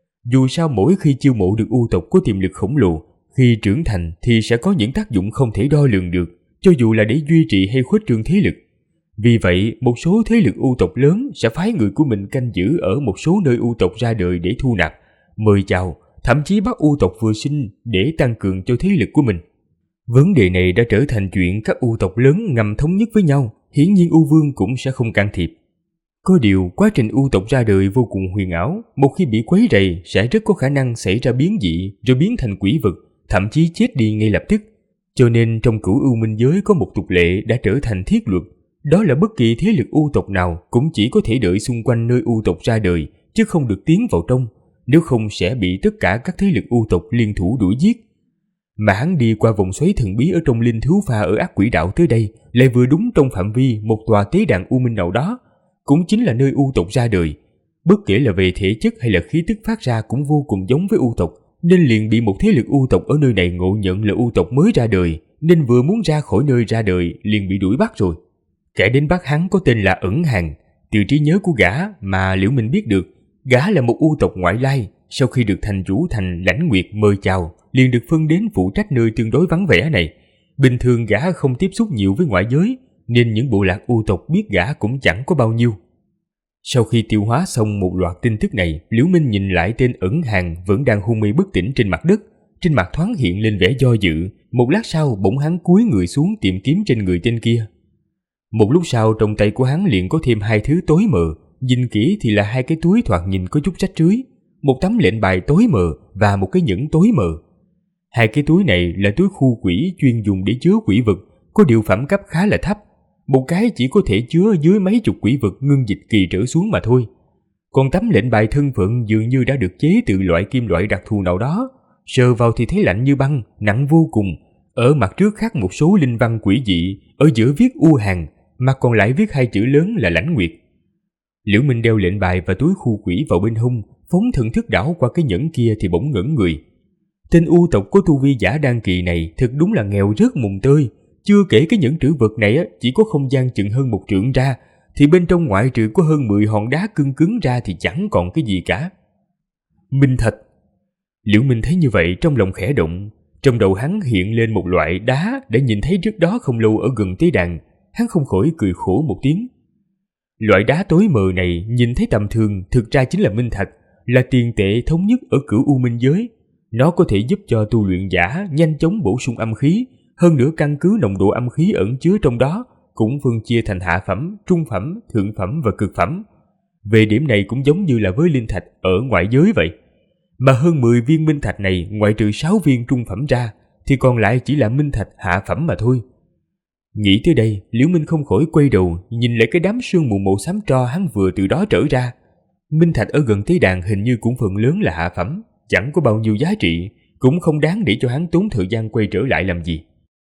Dù sao mỗi khi chiêu mộ được u tộc có tiềm lực khổng lồ, khi trưởng thành thì sẽ có những tác dụng không thể đo lường được, cho dù là để duy trì hay khuếch trương thế lực. Vì vậy, một số thế lực u tộc lớn sẽ phái người của mình canh giữ ở một số nơi u tộc ra đời để thu nạp, mời chào, thậm chí bắt u tộc vừa sinh để tăng cường cho thế lực của mình. Vấn đề này đã trở thành chuyện các u tộc lớn ngầm thống nhất với nhau, hiển nhiên u vương cũng sẽ không can thiệp. Có điều, quá trình u tộc ra đời vô cùng huyền ảo, một khi bị quấy rầy sẽ rất có khả năng xảy ra biến dị rồi biến thành quỷ vật, thậm chí chết đi ngay lập tức. Cho nên trong Cửu U Minh giới có một tục lệ đã trở thành thiết luật, đó là bất kỳ thế lực u tộc nào cũng chỉ có thể đợi xung quanh nơi u tộc ra đời, chứ không được tiến vào trong, nếu không sẽ bị tất cả các thế lực u tộc liên thủ đuổi giết. Mà hắn đi qua vòng xoáy thần bí ở trong linh thú pha ở ác quỷ đạo tới đây, lại vừa đúng trong phạm vi một tòa tế đàn u minh nào đó, cũng chính là nơi u tộc ra đời. Bất kể là về thể chất hay là khí tức phát ra cũng vô cùng giống với u tộc, nên liền bị một thế lực u tộc ở nơi này ngộ nhận là u tộc mới ra đời, nên vừa muốn ra khỏi nơi ra đời liền bị đuổi bắt rồi. Kẻ đến bắt hắn có tên là Ẩn Hàn, từ trí nhớ của gã mà Liễu Minh biết được, gã là một u tộc ngoại lai, sau khi được thành chủ thành Lãnh Nguyệt mời chào, liền được phân đến phụ trách nơi tương đối vắng vẻ này. Bình thường gã không tiếp xúc nhiều với ngoại giới, nên những bộ lạc u tộc biết gã cũng chẳng có bao nhiêu. Sau khi tiêu hóa xong một loạt tin tức này, Liễu Minh nhìn lại tên Ẩn Hàn vẫn đang hôn mê bất tỉnh trên mặt đất, trên mặt thoáng hiện lên vẻ do dự. Một lát sau bỗng hắn cúi người xuống tìm kiếm trên người tên kia. Một lúc sau trong tay của hắn liền có thêm hai thứ tối mờ, nhìn kỹ thì là hai cái túi thoạt nhìn có chút rách rưới, một tấm lệnh bài tối mờ và một cái nhẫn tối mờ. Hai cái túi này là túi khu quỷ chuyên dùng để chứa quỷ vật, có điều phẩm cấp khá là thấp. Một cái chỉ có thể chứa dưới mấy chục quỷ vật ngưng dịch kỳ trở xuống mà thôi. Còn tấm lệnh bài thân phận dường như đã được chế từ loại kim loại đặc thù nào đó, sờ vào thì thấy lạnh như băng, nặng vô cùng. Ở mặt trước khắc một số linh văn quỷ dị, ở giữa viết U Hàn, mặt còn lại viết hai chữ lớn là Lãnh Nguyệt. Liễu Minh đeo lệnh bài và túi khu quỷ vào bên hông, phóng thần thức đảo qua cái nhẫn kia thì bỗng ngẩn người. Tên u tộc có tu vi giả đan kỳ này thật đúng là nghèo rớt mùng tơi. Chưa kể cái nhẫn trữ vật này chỉ có không gian chừng hơn 1 trượng ra, thì bên trong ngoại trừ có hơn 10 hòn đá cứng cứng ra thì chẳng còn cái gì cả. Minh thạch. Liễu Minh thấy như vậy trong lòng khẽ động, trong đầu hắn hiện lên một loại đá đã nhìn thấy trước đó không lâu ở gần tế đàn, hắn không khỏi cười khổ một tiếng. Loại đá tối mờ này nhìn thấy tầm thường, thực ra chính là minh thạch, là tiền tệ thống nhất ở Cửu U Minh giới. Nó có thể giúp cho tu luyện giả nhanh chóng bổ sung âm khí, hơn nữa căn cứ nồng độ âm khí ẩn chứa trong đó cũng phân chia thành hạ phẩm, trung phẩm, thượng phẩm và cực phẩm. Về điểm này cũng giống như là với linh thạch ở ngoại giới vậy. Mà hơn 10 viên minh thạch này ngoại trừ 6 viên trung phẩm ra thì còn lại chỉ là minh thạch hạ phẩm mà thôi. Nghĩ tới đây, Liễu Minh không khỏi quay đầu nhìn lại cái đám sương mù màu xám tro hắn vừa từ đó trở ra. Minh thạch ở gần tế đàn hình như cũng phần lớn là hạ phẩm, chẳng có bao nhiêu giá trị, cũng không đáng để cho hắn tốn thời gian quay trở lại làm gì.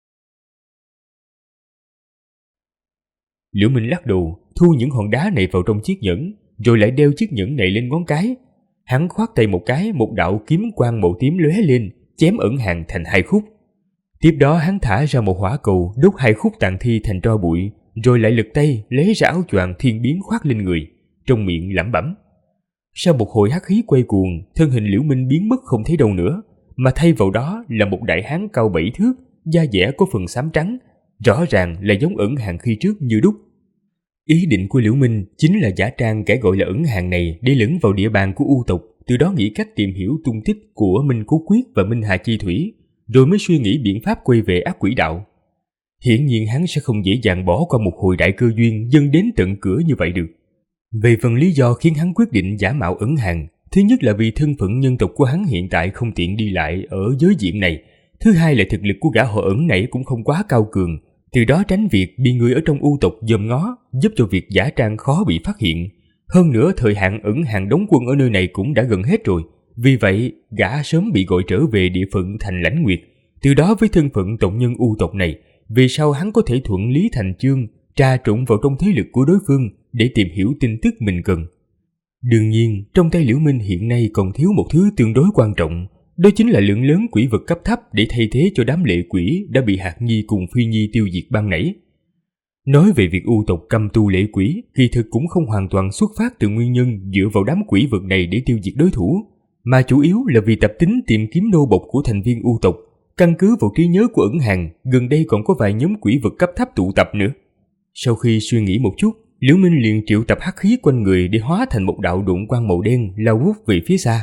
Liễu Minh lắc đầu, thu những hòn đá này vào trong chiếc nhẫn, rồi lại đeo chiếc nhẫn này lên ngón cái. Hắn khoát tay một cái, một đạo kiếm quang màu tím lóe lên, chém ẩn hàng thành 2 khúc. Tiếp đó hắn thả ra một hỏa cầu, đốt 2 khúc tàn thi thành tro bụi, rồi lại lật tay lấy ra áo choàng thiên biến khoác lên người, trong miệng lẩm bẩm. Sau một hồi hắc khí quay cuồng, thân hình Liễu Minh biến mất không thấy đâu nữa, mà thay vào đó là một đại hán cao 7 thước, da dẻ có phần xám trắng, rõ ràng là giống ẩn hàng khi trước như đúc. Ý định của Liễu Minh chính là giả trang kẻ gọi là ẩn hàng này để lẫn vào địa bàn của U tộc, từ đó nghĩ cách tìm hiểu tung tích của Minh Cố Quyết và Minh Hà Chi Thủy, rồi mới suy nghĩ biện pháp quay về ác quỷ đạo. Hiển nhiên hắn sẽ không dễ dàng bỏ qua một hồi đại cơ duyên dâng đến tận cửa như vậy được. Về phần lý do khiến hắn quyết định giả mạo ẩn hàng, thứ nhất là vì thân phận nhân tộc của hắn hiện tại không tiện đi lại ở giới diện này, thứ hai là thực lực của gã họ ẩn này cũng không quá cao cường, từ đó tránh việc bị người ở trong U tộc dòm ngó, giúp cho việc giả trang khó bị phát hiện. Hơn nữa thời hạn ẩn hàng đóng quân ở nơi này cũng đã gần hết rồi, vì vậy gã sớm bị gọi trở về địa phận thành Lãnh Nguyệt. Từ đó với thân phận tộc nhân U tộc này, về sau hắn có thể thuận lý thành chương, trà trộn vào trong thế lực của đối phương để tìm hiểu tin tức mình cần. Đương nhiên, trong tay Liễu Minh hiện nay còn thiếu một thứ tương đối quan trọng, đó chính là lượng lớn quỷ vật cấp thấp để thay thế cho đám lệ quỷ đã bị Hạc Nhi cùng Phi Nhi tiêu diệt ban nãy. Nói về việc U tộc căm tu lệ quỷ, kỳ thực cũng không hoàn toàn xuất phát từ nguyên nhân dựa vào đám quỷ vật này để tiêu diệt đối thủ, mà chủ yếu là vì tập tính tìm kiếm nô bộc của thành viên U tộc. Căn cứ vào trí nhớ của ẩn hàng, gần đây còn có vài nhóm quỷ vật cấp thấp tụ tập nữa. Sau khi suy nghĩ một chút, Liễu Minh liền triệu tập hắc khí quanh người để hóa thành một đạo độn quang màu đen lao vút về phía xa.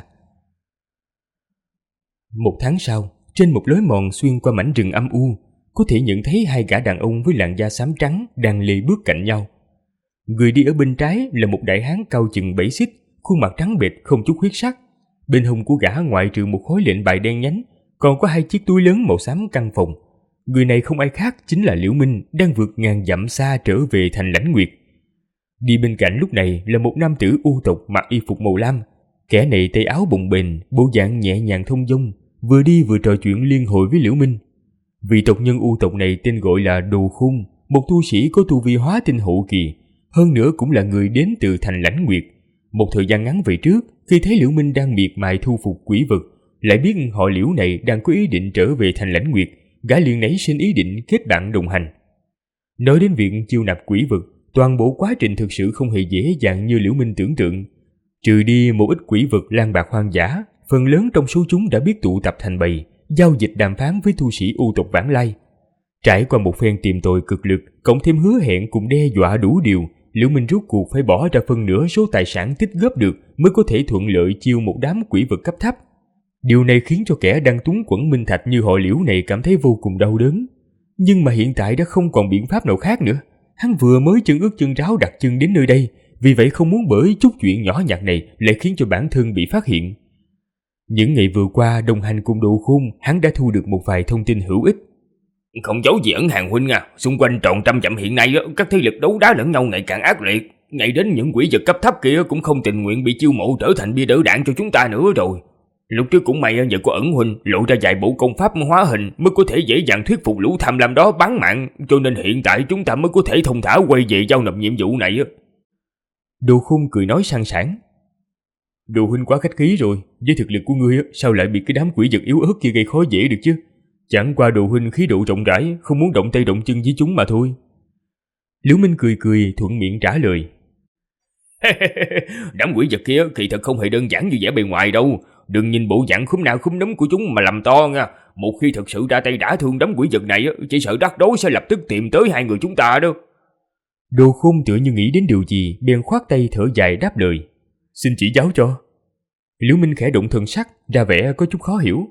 Một tháng sau, trên một lối mòn xuyên qua mảnh rừng âm u, có thể nhận thấy 2 gã đàn ông với làn da xám trắng đang lê bước cạnh nhau. Người đi ở bên trái là một đại hán cao chừng 7 xích, khuôn mặt trắng bệch không chút huyết sắc. Bên hông của gã ngoại trừ một khối lệnh bài đen nhánh, còn có 2 chiếc túi lớn màu xám căng phòng. Người này không ai khác chính là Liễu Minh đang vượt ngàn dặm xa trở về thành Lãnh Nguyệt. Đi bên cạnh lúc này là một nam tử U tộc mặc y phục màu lam. Kẻ này tay áo bồng bềnh, bộ dạng nhẹ nhàng thông dong, vừa đi vừa trò chuyện liên hồi với Liễu Minh. Vị tộc nhân U tộc này tên gọi là Đồ Khôn, một tu sĩ có tu vi hóa tinh hậu kỳ, hơn nữa cũng là người đến từ thành Lãnh Nguyệt. Một thời gian ngắn về trước, khi thấy Liễu Minh đang miệt mài thu phục quỷ vật, lại biết họ Liễu này đang có ý định trở về thành Lãnh Nguyệt, gã liền nảy sinh ý định kết bạn đồng hành. Nói đến việc chiêu nạp quỷ vật, toàn bộ quá trình thực sự không hề dễ dàng như Liễu Minh tưởng tượng. Trừ đi một ít quỷ vật lang bạc hoang dã, phần lớn trong số chúng đã biết tụ tập thành bầy, giao dịch đàm phán với tu sĩ U tộc vãng lai. Trải qua một phen tìm tòi cực lực, cộng thêm hứa hẹn cùng đe dọa đủ điều, Liễu Minh rốt cuộc phải bỏ ra phân nửa số tài sản tích góp được mới có thể thuận lợi chiêu một đám quỷ vật cấp thấp. Điều này khiến cho kẻ đang túng quẫn minh thạch như họ Liễu này cảm thấy vô cùng đau đớn. Nhưng mà hiện tại đã không còn biện pháp nào khác nữa. Hắn vừa mới chân ướt chân ráo đặt chân đến nơi đây, vì vậy không muốn bởi chút chuyện nhỏ nhặt này lại khiến cho bản thân bị phát hiện. Những ngày vừa qua đồng hành cùng Đồ Khôn, hắn đã thu được một vài thông tin hữu ích. Không giấu gì ẩn hàng huynh à, xung quanh tròn trăm dặm hiện nay các thế lực đấu đá lẫn nhau ngày càng ác liệt, ngay đến những quỷ vật cấp thấp kia cũng không tình nguyện bị chiêu mộ trở thành bia đỡ đạn cho chúng ta nữa rồi. Lúc trước cũng may nhờ có ẩn huynh lộ ra vài bộ công pháp hóa hình mới có thể dễ dàng thuyết phục lũ tham lam đó bán mạng, cho nên hiện tại chúng ta mới có thể thông thả quay về giao nộp nhiệm vụ này. Đồ Khôn cười nói sang sảng. Đồ huynh quá khách khí rồi, với thực lực của ngươi sao lại bị cái đám quỷ vật yếu ớt kia gây khó dễ được chứ? Chẳng qua Đồ huynh khí độ rộng rãi, không muốn động tay động chân với chúng mà thôi. Liễu Minh cười cười thuận miệng trả lời. Đám quỷ vật kia kỳ thật không hề đơn giản như vẻ bề ngoài đâu. Đừng nhìn bộ dạng khúm nao khúm núm của chúng mà làm to nha. Một khi thật sự ra tay đả thương đám quỷ vật này, chỉ sợ rắc rối sẽ lập tức tìm tới 2 người chúng ta đâu. Đồ Khôn tựa như nghĩ đến điều gì, bèn khoát tay thở dài đáp lời. Xin chỉ giáo cho. Liễu Minh khẽ động thần sắc, ra vẻ có chút khó hiểu.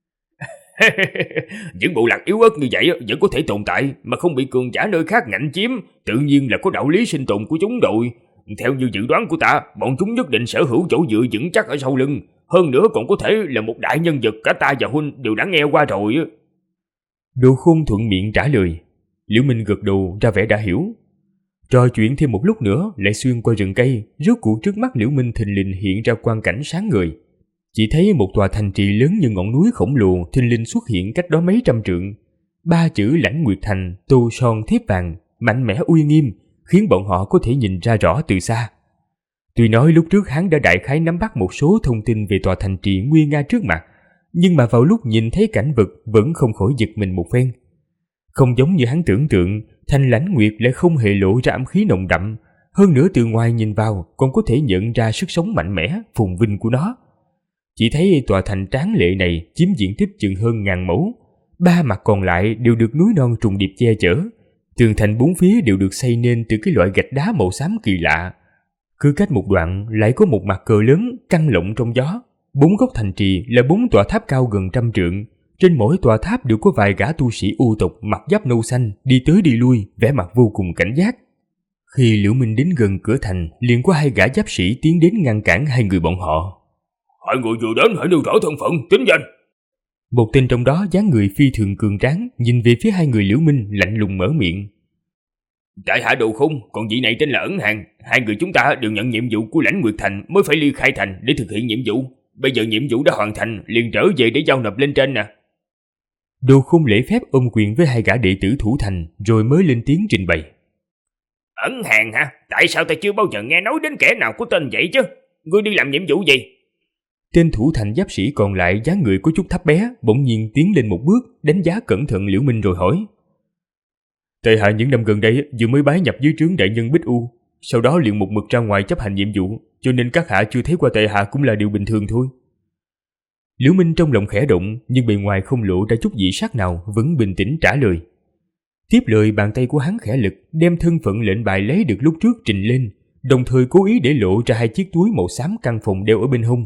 Những bộ lạc yếu ớt như vậy vẫn có thể tồn tại mà không bị cường giả nơi khác ngạnh chiếm, tự nhiên là có đạo lý sinh tồn của chúng rồi. Theo như dự đoán của ta, bọn chúng nhất định sở hữu chỗ dựa vững chắc ở sau lưng, hơn nữa còn có thể là một đại nhân vật cả ta và huynh đều đã nghe qua rồi. Đồ Khôn thuận miệng trả lời. Liễu Minh gật đầu ra vẻ đã hiểu. Trò chuyện thêm một lúc nữa lại xuyên qua rừng cây, rốt cuộc trước mắt Liễu Minh thình lình hiện ra quang cảnh sáng ngời. Chỉ thấy một tòa thành trì lớn như ngọn núi khổng lồ thình lình xuất hiện cách đó mấy trăm trượng. 3 chữ Lãnh Nguyệt Thành tô son thiếp vàng, mạnh mẽ uy nghiêm, khiến bọn họ có thể nhìn ra rõ từ xa. Tuy nói lúc trước hắn đã đại khái nắm bắt một số thông tin về tòa thành trì nguy nga trước mặt, nhưng mà vào lúc nhìn thấy cảnh vật vẫn không khỏi giật mình một phen. Không giống như hắn tưởng tượng, thành Lãnh Nguyệt lại không hề lộ ra âm khí nồng đậm, hơn nữa từ ngoài nhìn vào còn có thể nhận ra sức sống mạnh mẽ, phồn vinh của nó. Chỉ thấy tòa thành tráng lệ này chiếm diện tích chừng hơn 1000 mẫu, 3 mặt còn lại đều được núi non trùng điệp che chở. Tường thành 4 phía đều được xây nên từ cái loại gạch đá màu xám kỳ lạ. Cứ cách một đoạn lại có một mặt cờ lớn căng lộng trong gió. 4 góc thành trì là 4 tòa tháp cao gần 100 trượng. Trên mỗi tòa tháp đều có vài gã tu sĩ u tộc mặc giáp nâu xanh đi tới đi lui, vẻ mặt vô cùng cảnh giác. Khi Liễu Minh đến gần cửa thành, liền có 2 gã giáp sĩ tiến đến ngăn cản 2 người bọn họ. Hai người vừa đến hãy nêu rõ thân phận, tính danh. Một tên trong đó dáng người phi thường cường tráng, nhìn về phía 2 người Liễu Minh lạnh lùng mở miệng. Tại hạ Đồ Khung, còn vị này tên là Ẩn Hàng. 2 người chúng ta đều nhận nhiệm vụ của Lãnh Nguyệt Thành mới phải ly khai thành để thực hiện nhiệm vụ. Bây giờ nhiệm vụ đã hoàn thành, liền trở về để giao nộp lên trên nè. Đồ Khung lễ phép ôm quyền với 2 gã đệ tử thủ thành, rồi mới lên tiếng trình bày. Ẩn Hàng hả? Tại sao ta chưa bao giờ nghe nói đến kẻ nào có tên vậy chứ? Ngươi đi làm nhiệm vụ gì? Tên thủ thành giáp sĩ còn lại dáng người có chút thấp bé, bỗng nhiên tiến lên một bước, đánh giá cẩn thận Liễu Minh rồi hỏi. Tại hạ những năm gần đây vừa mới bái nhập dưới trướng đại nhân Bích U, sau đó liền một mực ra ngoài chấp hành nhiệm vụ, cho nên các hạ chưa thấy qua tại hạ cũng là điều bình thường thôi. Liễu Minh trong lòng khẽ động, nhưng bề ngoài không lộ ra chút dị sắc nào, vẫn bình tĩnh trả lời. Tiếp lời, bàn tay của hắn khẽ lực, đem thân phận lệnh bài lấy được lúc trước trình lên, đồng thời cố ý để lộ ra 2 chiếc túi màu xám căn phòng đeo ở bên hông.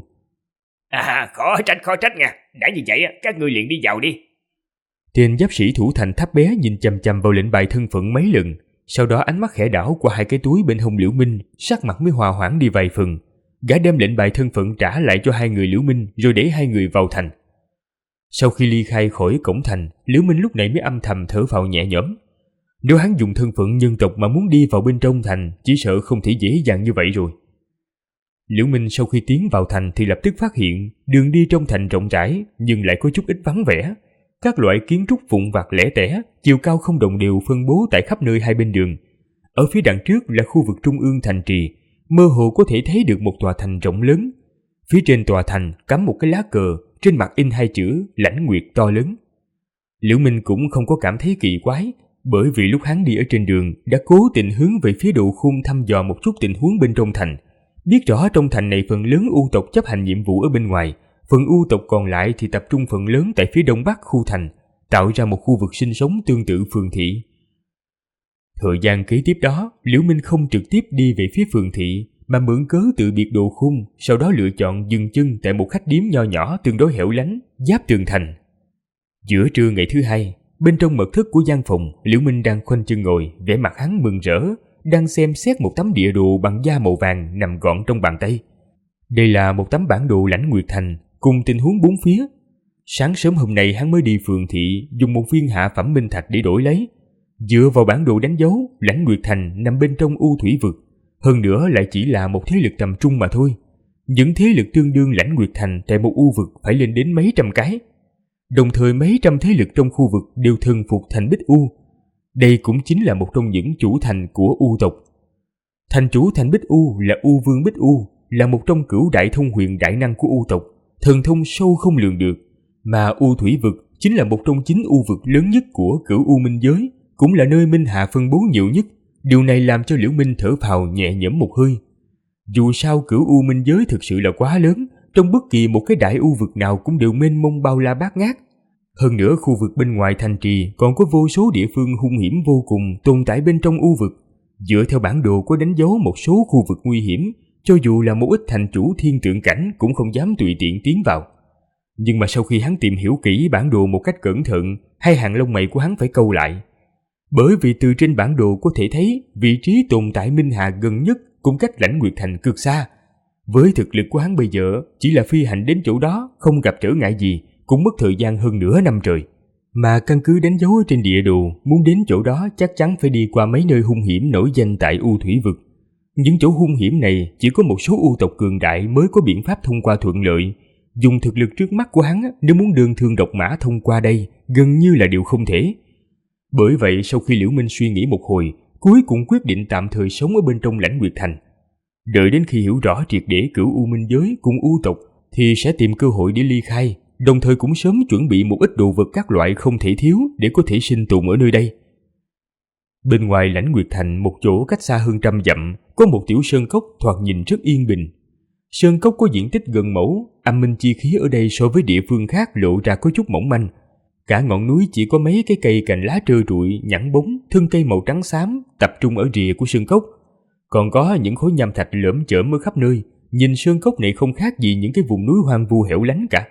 Khó trách nha. Đã như vậy các ngươi liền đi vào đi. Tên giáp sĩ thủ thành thấp bé nhìn chằm chằm vào lệnh bài thân phận mấy lần, sau đó ánh mắt khẽ đảo qua 2 cái túi bên hông Liễu Minh, sắc mặt mới hòa hoãn đi vài phần. Gã đem lệnh bài thân phận trả lại cho 2 người Liễu Minh, rồi để 2 người vào thành. Sau khi ly khai khỏi cổng thành, Liễu Minh lúc này mới âm thầm thở phào nhẹ nhõm. Nếu hắn dùng thân phận nhân tộc mà muốn đi vào bên trong thành, chỉ sợ không thể dễ dàng như vậy rồi. Liễu Minh sau khi tiến vào thành thì lập tức phát hiện đường đi trong thành rộng rãi nhưng lại có chút ít vắng vẻ. Các loại kiến trúc vụn vặt lẻ tẻ, chiều cao không đồng đều phân bố tại khắp nơi hai bên đường. Ở phía đằng trước là khu vực trung ương thành trì, mơ hồ có thể thấy được một tòa thành rộng lớn. Phía trên tòa thành cắm một cái lá cờ, trên mặt in 2 chữ Lãnh Nguyệt to lớn. Liễu Minh cũng không có cảm thấy kỳ quái, bởi vì lúc hắn đi ở trên đường đã cố tình hướng về phía Đồ Khung thăm dò một chút tình huống bên trong thành. Biết rõ trong thành này phần lớn u tộc chấp hành nhiệm vụ ở bên ngoài, phần u tộc còn lại thì tập trung phần lớn tại phía đông bắc khu thành, tạo ra một khu vực sinh sống tương tự phường thị. Thời gian kế tiếp đó, Liễu Minh không trực tiếp đi về phía phường thị, mà mượn cớ từ biệt Đồ Khung, sau đó lựa chọn dừng chân tại một khách điếm nho nhỏ tương đối hẻo lánh, giáp tường thành. Giữa trưa ngày thứ 2, bên trong mật thất của gian phòng, Liễu Minh đang khoanh chân ngồi, vẻ mặt hắn mừng rỡ, đang xem xét một tấm địa đồ bằng da màu vàng nằm gọn trong bàn tay. Đây là một tấm bản đồ Lãnh Nguyệt Thành, cùng tình huống bốn phía. Sáng sớm hôm nay hắn mới đi phường thị, dùng một viên hạ phẩm minh thạch để đổi lấy. Dựa vào bản đồ đánh dấu, Lãnh Nguyệt Thành nằm bên trong u thủy vực, hơn nữa lại chỉ là một thế lực tầm trung mà thôi. Những thế lực tương đương Lãnh Nguyệt Thành tại một u vực phải lên đến mấy trăm cái. Đồng thời mấy trăm thế lực trong khu vực đều thần phục thành Bích U. Đây cũng chính là một trong những chủ thành của u tộc. Thành chủ thành Bích U là U Vương Bích U, là một trong cửu đại thông huyền đại năng của u tộc, thần thông sâu không lường được. Mà u thủy vực chính là một trong 9 u vực lớn nhất của cửu u minh giới, cũng là nơi minh hà phân bố nhiều nhất. Điều này làm cho Liễu Minh thở phào nhẹ nhõm một hơi. Dù sao cửu u minh giới thực sự là quá lớn, trong bất kỳ một cái đại u vực nào cũng đều mênh mông bao la bát ngát. Hơn nữa khu vực bên ngoài thành trì còn có vô số địa phương hung hiểm vô cùng tồn tại bên trong u vực. Dựa theo bản đồ có đánh dấu một số khu vực nguy hiểm, cho dù là một ít thành chủ thiên tượng cảnh cũng không dám tùy tiện tiến vào. Nhưng mà sau khi hắn tìm hiểu kỹ bản đồ một cách cẩn thận, hai hàng lông mày của hắn phải cau lại. Bởi vì từ trên bản đồ có thể thấy vị trí tồn tại minh hà gần nhất cũng cách Lãnh Nguyệt Thành cực xa. Với thực lực của hắn bây giờ, chỉ là phi hành đến chỗ đó không gặp trở ngại gì, cũng mất thời gian hơn nửa năm trời. Mà căn cứ đánh dấu ở trên địa đồ, muốn đến chỗ đó chắc chắn phải đi qua mấy nơi hung hiểm nổi danh tại u thủy vực. Những chỗ hung hiểm này chỉ có một số u tộc cường đại mới có biện pháp thông qua thuận lợi. Dùng thực lực trước mắt của hắn, nếu muốn đơn thương độc mã thông qua đây, gần như là điều không thể. Bởi vậy sau khi Liễu Minh suy nghĩ một hồi, cuối cùng quyết định tạm thời sống ở bên trong Lãnh Nguyệt Thành. Đợi đến khi hiểu rõ triệt để Cửu U Minh Giới cùng U tộc thì sẽ tìm cơ hội để ly khai, đồng thời cũng sớm chuẩn bị một ít đồ vật các loại không thể thiếu để có thể sinh tồn ở nơi đây. Bên ngoài Lãnh Nguyệt Thành, một chỗ cách xa hơn 100 dặm, có một tiểu sơn cốc thoạt nhìn rất yên bình. Sơn cốc có diện tích gần mẫu, âm minh chi khí ở đây so với địa phương khác lộ ra có chút mỏng manh. Cả ngọn núi chỉ có mấy cái cây cành lá trơ trụi, nhẵn bóng, thân cây màu trắng xám tập trung ở rìa của sơn cốc. Còn có những khối nham thạch lởm chởm ở khắp nơi, nhìn sơn cốc này không khác gì những cái vùng núi hoang vu hẻo lánh cả.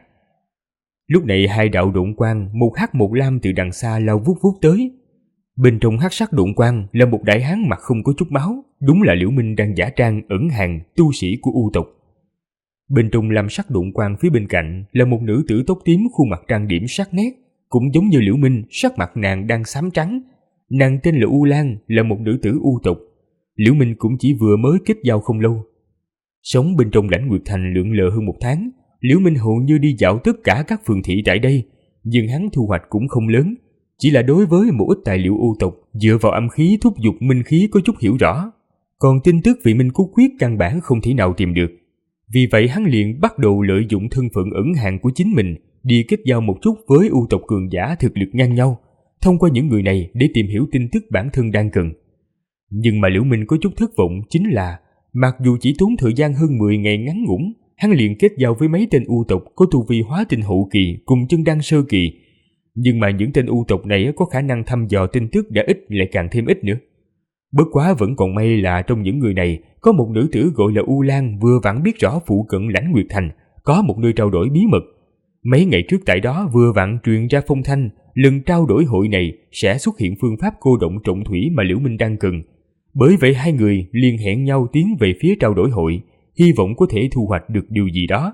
Lúc này hai đạo độn quang, một hắc một lam từ đằng xa lao vút vút tới. Bên trong hắc sắc độn quang là một đại hán mặt không có chút máu, đúng là Liễu Minh đang giả trang ẩn hàng tu sĩ của U tộc. Bên trong lam sắc độn quang phía bên cạnh là một nữ tử tóc tím, khuôn mặt trang điểm sắc nét, cũng giống như Liễu Minh, sắc mặt nàng đang xám trắng. Nàng tên là U Lan, là một nữ tử U tộc. Liễu Minh cũng chỉ vừa mới kết giao không lâu. Sống bên trong Lãnh Nguyệt Thành lượn lờ hơn 1 tháng, Liễu Minh hầu như đi dạo tất cả các phường thị tại đây, nhưng hắn thu hoạch cũng không lớn, chỉ là đối với một ít tài liệu U tộc dựa vào âm khí thúc giục minh khí có chút hiểu rõ. Còn tin tức về Minh Cốt Quyết căn bản không thể nào tìm được. Vì vậy hắn liền bắt đầu lợi dụng thân phận ẩn hàng của chính mình đi kết giao một chút với U tộc cường giả thực lực ngang nhau, thông qua những người này để tìm hiểu tin tức bản thân đang cần. Nhưng mà Liễu Minh có chút thất vọng chính là mặc dù chỉ tốn thời gian hơn 10 ngày ngắn ngủn, hắn liền kết giao với mấy tên U tộc có tu vi hóa tinh hậu kỳ cùng chân đan sơ kỳ. Nhưng mà những tên U tộc này có khả năng thăm dò tin tức đã ít lại càng thêm ít nữa. Bất quá vẫn còn may là trong những người này có một nữ tử gọi là U Lan vừa vặn biết rõ phụ cận Lãnh Nguyệt Thành có một nơi trao đổi bí mật. Mấy ngày trước tại đó vừa vặn truyền ra phong thanh, lần trao đổi hội này sẽ xuất hiện phương pháp cô động trọng thủy mà Liễu Minh đang cần. Bởi vậy hai người liền hẹn nhau tiến về phía trao đổi hội, hy vọng có thể thu hoạch được điều gì đó.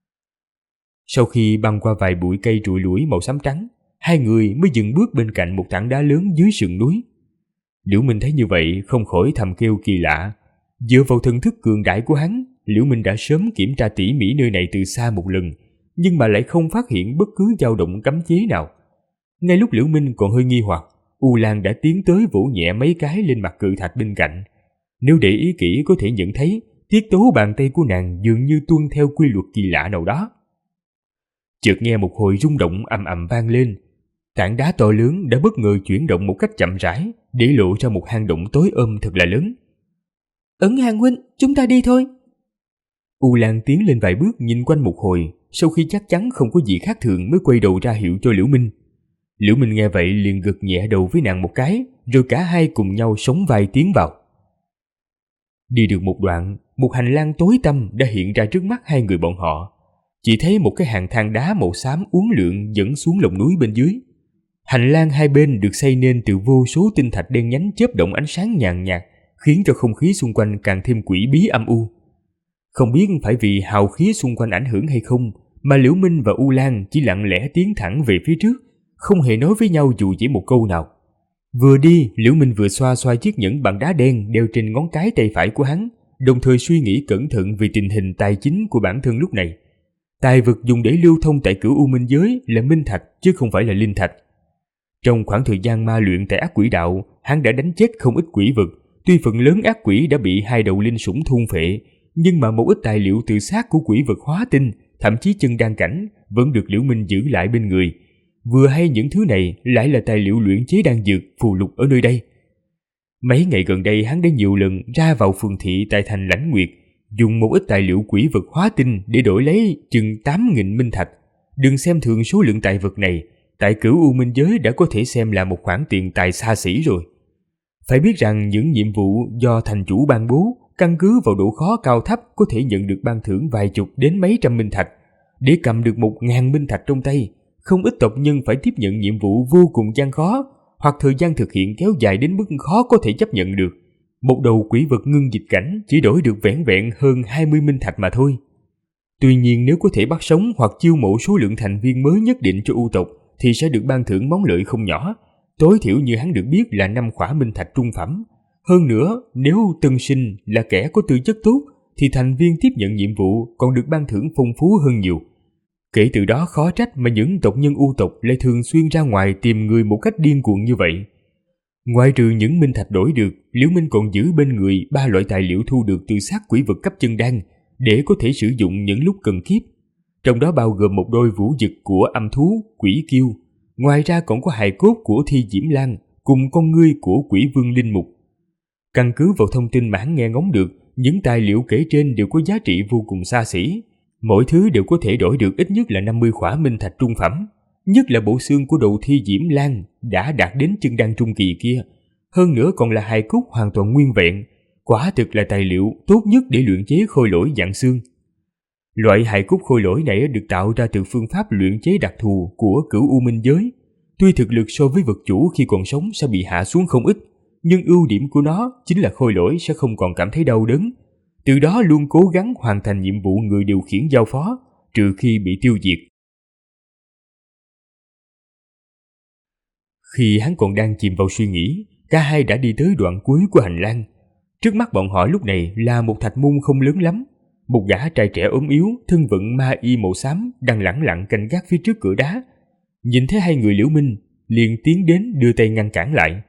Sau khi băng qua vài bụi cây trụi lủi màu xám trắng, hai người mới dừng bước bên cạnh một tảng đá lớn dưới sườn núi. Liễu Minh thấy như vậy không khỏi thầm kêu kỳ lạ. Dựa vào thần thức cường đại của hắn, Liễu Minh đã sớm kiểm tra tỉ mỉ nơi này từ xa một lần, nhưng mà lại không phát hiện bất cứ dao động cấm chế nào. Ngay lúc Liễu Minh còn hơi nghi hoặc, U Lan đã tiến tới vỗ nhẹ mấy cái lên mặt cự thạch bên cạnh. Nếu để ý kỹ có thể nhận thấy tiết tấu bàn tay của nàng dường như tuân theo quy luật kỳ lạ nào đó. Chợt nghe một hồi rung động ầm ầm vang lên, tảng đá to lớn đã bất ngờ chuyển động một cách chậm rãi, để lộ ra một hang động tối thật là lớn. Ẩn hàng huynh, chúng ta đi thôi. U Lan tiến lên vài bước nhìn quanh một hồi, sau khi chắc chắn không có gì khác thường mới quay đầu ra hiệu cho Liễu Minh. Liễu Minh nghe vậy liền gật nhẹ đầu với nàng một cái, rồi cả hai cùng nhau sóng vai tiến vào. Đi được một đoạn, một hành lang tối tăm đã hiện ra trước mắt hai người bọn họ. Chỉ thấy một cái hàng thang đá màu xám uốn lượn dẫn xuống lòng núi bên dưới. Hành lang hai bên được xây nên từ vô số tinh thạch đen nhánh chớp động ánh sáng nhàn nhạt, khiến cho không khí xung quanh càng thêm quỷ bí âm u. Không biết phải vì hào khí xung quanh ảnh hưởng hay không, mà Liễu Minh và U Lan chỉ lặng lẽ tiến thẳng về phía trước, không hề nói với nhau dù chỉ một câu nào. Vừa đi, Liễu Minh vừa xoa xoa chiếc nhẫn bằng đá đen đeo trên ngón cái tay phải của hắn, đồng thời suy nghĩ cẩn thận về tình hình tài chính của bản thân lúc này. Tài vật dùng để lưu thông tại Cửu U Minh Giới là minh thạch chứ không phải là linh thạch. Trong khoảng thời gian ma luyện tại ác quỷ đạo, hắn đã đánh chết không ít quỷ vật. Tuy phần lớn ác quỷ đã bị hai đầu linh sủng thôn phệ, nhưng mà một ít tài liệu từ xác của quỷ vật hóa tinh, thậm chí chân đan cảnh, vẫn được Liễu Minh giữ lại bên người. Vừa hay những thứ này lại là tài liệu luyện chế đan dược phù lục ở nơi đây. Mấy ngày gần đây hắn đã nhiều lần ra vào phường thị tại thành Lãnh Nguyệt, dùng một ít tài liệu quỷ vật hóa tinh để đổi lấy chừng 8.000 minh thạch. Đừng xem thường số lượng tài vật này, tại Cửu U Minh Giới đã có thể xem là một khoản tiền tài xa xỉ rồi. Phải biết rằng những nhiệm vụ do thành chủ ban bố, căn cứ vào độ khó cao thấp có thể nhận được ban thưởng vài chục đến mấy trăm minh thạch. Để cầm được 1.000 minh thạch trong tay, không ít tộc nhân phải tiếp nhận nhiệm vụ vô cùng gian khó, hoặc thời gian thực hiện kéo dài đến mức khó có thể chấp nhận được. Một đầu quỷ vật ngưng dịch cảnh chỉ đổi được vẻn vẹn hơn 20 minh thạch mà thôi. Tuy nhiên nếu có thể bắt sống hoặc chiêu mộ số lượng thành viên mới nhất định cho U tộc thì sẽ được ban thưởng món lợi không nhỏ, tối thiểu như hắn được biết là 5 khỏa minh thạch trung phẩm. Hơn nữa, nếu tân sinh là kẻ có tư chất tốt thì thành viên tiếp nhận nhiệm vụ còn được ban thưởng phong phú hơn nhiều. Kể từ đó khó trách mà những tộc nhân U tộc lại thường xuyên ra ngoài tìm người một cách điên cuồng như vậy. Ngoài trừ những minh thạch đổi được, Liễu Minh còn giữ bên người 3 loại tài liệu thu được từ xác quỷ vật cấp chân đan để có thể sử dụng những lúc cần kiếp. Trong đó bao gồm một đôi vũ dực của âm thú, quỷ kiêu. Ngoài ra còn có hài cốt của Thi Diễm Lan cùng con ngươi của quỷ vương linh mục. Căn cứ vào thông tin mà hắn nghe ngóng được, những tài liệu kể trên đều có giá trị vô cùng xa xỉ. Mỗi thứ đều có thể đổi được ít nhất là 50 khỏa minh thạch trung phẩm. Nhất là bộ xương của đầu Thi Diễm Lan đã đạt đến chân đan trung kỳ kia. Hơn nữa còn là hài cốt hoàn toàn nguyên vẹn. Quả thực là tài liệu tốt nhất để luyện chế khôi lỗi dạng xương. Loại hài cốt khôi lỗi này được tạo ra từ phương pháp luyện chế đặc thù của Cửu U Minh giới. Tuy thực lực so với vật chủ khi còn sống sẽ bị hạ xuống không ít, nhưng ưu điểm của nó chính là khôi lỗi sẽ không còn cảm thấy đau đớn. Từ đó luôn cố gắng hoàn thành nhiệm vụ người điều khiển giao phó, trừ khi bị tiêu diệt. Khi hắn còn đang chìm vào suy nghĩ, cả hai đã đi tới đoạn cuối của hành lang. Trước mắt bọn họ lúc này là một thạch môn không lớn lắm. Một gã trai trẻ ốm yếu, thân vận ma y màu xám đang lẳng lặng canh gác phía trước cửa đá. Nhìn thấy hai người Liễu Minh, liền tiến đến đưa tay ngăn cản lại.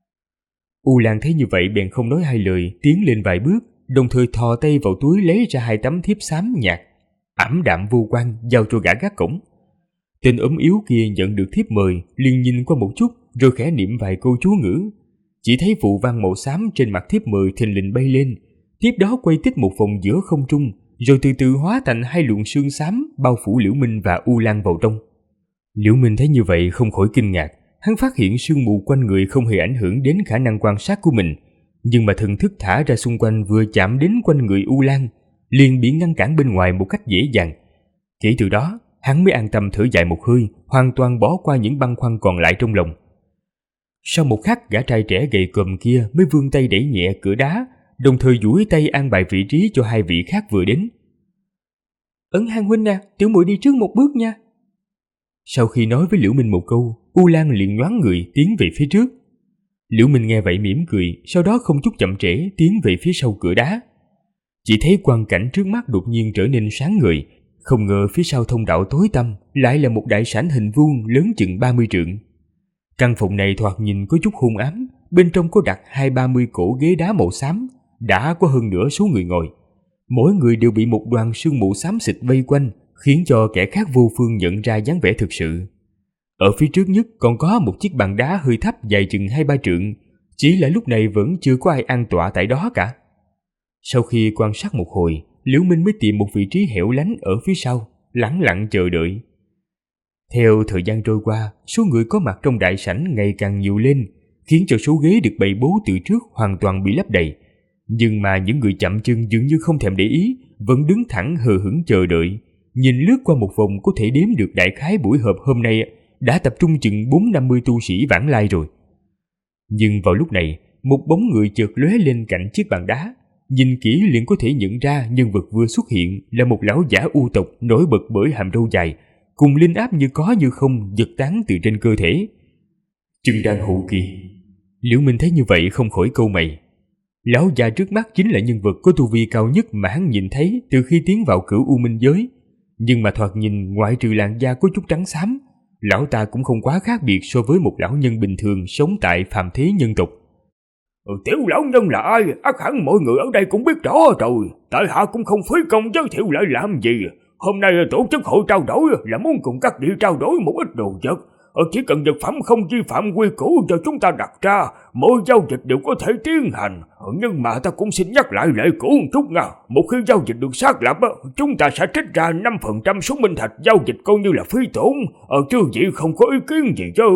U Lan thấy như vậy bèn không nói hai lời, tiến lên vài bước, đồng thời thò tay vào túi lấy ra 2 tấm thiếp xám nhạt, ảm đạm vô quan, giao cho gã gác cổng. Tên ốm yếu kia nhận được thiếp mời, liền nhìn qua một chút, rồi khẽ niệm vài câu chú ngữ. Chỉ thấy phù văn màu xám trên mặt thiếp mời thình lình bay lên, tiếp đó quay tít một vòng giữa không trung, rồi từ từ hóa thành 2 luồng sương xám bao phủ Liễu Minh và U Lan vào trong. Liễu Minh thấy như vậy không khỏi kinh ngạc, hắn phát hiện sương mù quanh người không hề ảnh hưởng đến khả năng quan sát của mình, nhưng mà thần thức thả ra xung quanh vừa chạm đến quanh người U Lan, liền bị ngăn cản bên ngoài một cách dễ dàng. Kể từ đó, hắn mới an tâm thở dài một hơi, hoàn toàn bỏ qua những băn khoăn còn lại trong lòng. Sau một khắc, gã trai trẻ gầy còm kia mới vươn tay đẩy nhẹ cửa đá, đồng thời duỗi tay an bài vị trí cho 2 vị khác vừa đến. Ấn Hàng huynh à, tiểu muội đi trước một bước nha. Sau khi nói với Liễu Minh một câu, U Lan liền nhoáng người tiến về phía trước. Liễu Minh nghe vậy mỉm cười, sau đó không chút chậm trễ tiến về phía sau cửa đá. Chỉ thấy quang cảnh trước mắt đột nhiên trở nên sáng ngời, không ngờ phía sau thông đạo tối tăm lại là một đại sảnh hình vuông lớn chừng 30 trượng. Căn phòng này thoạt nhìn có chút hung ám, bên trong có đặt 20-30 cỗ ghế đá màu xám, đã có hơn nửa số người ngồi. Mỗi người đều bị một đoàn sương mù xám xịt vây quanh, khiến cho kẻ khác vô phương nhận ra dáng vẻ thực sự. Ở phía trước nhất còn có một chiếc bàn đá hơi thấp dài chừng 2-3 trượng, chỉ là lúc này vẫn chưa có ai an tọa tại đó cả. Sau khi quan sát một hồi, Liễu Minh mới tìm một vị trí hẻo lánh ở phía sau, lẳng lặng chờ đợi. Theo thời gian trôi qua, số người có mặt trong đại sảnh ngày càng nhiều lên, khiến cho số ghế được bày bố từ trước hoàn toàn bị lấp đầy. Nhưng mà những người chậm chân dường như không thèm để ý, vẫn đứng thẳng hờ hững chờ đợi. Nhìn lướt qua một vòng có thể đếm được đại khái buổi họp hôm nay đã tập trung chừng 4-50 tu sĩ vãng lai rồi. Nhưng vào lúc này, một bóng người chợt lóe lên cạnh chiếc bàn đá. Nhìn kỹ liền có thể nhận ra nhân vật vừa xuất hiện là một lão giả U tộc nổi bật bởi hàm râu dài, cùng linh áp như có như không giật tán từ trên cơ thể. Chân đan hậu kỳ. Liễu Minh thấy như vậy không khỏi cau mày. Lão già trước mắt chính là nhân vật có tu vi cao nhất mà hắn nhìn thấy từ khi tiến vào Cửu U Minh giới. Nhưng mà thoạt nhìn ngoại trừ làn da có chút trắng xám, lão ta cũng không quá khác biệt so với một lão nhân bình thường sống tại phàm thế nhân tộc. Tiểu lão nhân là ai? Ắt hẳn mọi người ở đây cũng biết rõ rồi. Tại hạ cũng không phí công giới thiệu lại làm gì. Hôm nay tổ chức hội trao đổi là muốn cùng các vị trao đổi một ít đồ vật. Chỉ cần vật phẩm không vi phạm quy củ do chúng ta đặt ra, mỗi giao dịch đều có thể tiến hành. Nhưng mà ta cũng xin nhắc lại lệ cũ một chút nha. Một khi giao dịch được xác lập, chúng ta sẽ trích ra 5% số minh thạch giao dịch coi như là phí tổn. Chứ gì không có ý kiến gì chứ.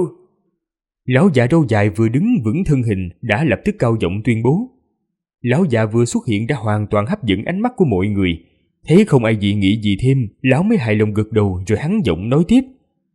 Lão già râu dài vừa đứng vững thân hình đã lập tức cao giọng tuyên bố. Lão già vừa xuất hiện đã hoàn toàn hấp dẫn ánh mắt của mọi người. Thấy không ai dị nghị gì thêm, lão mới hài lòng gật đầu rồi hắn giọng nói tiếp.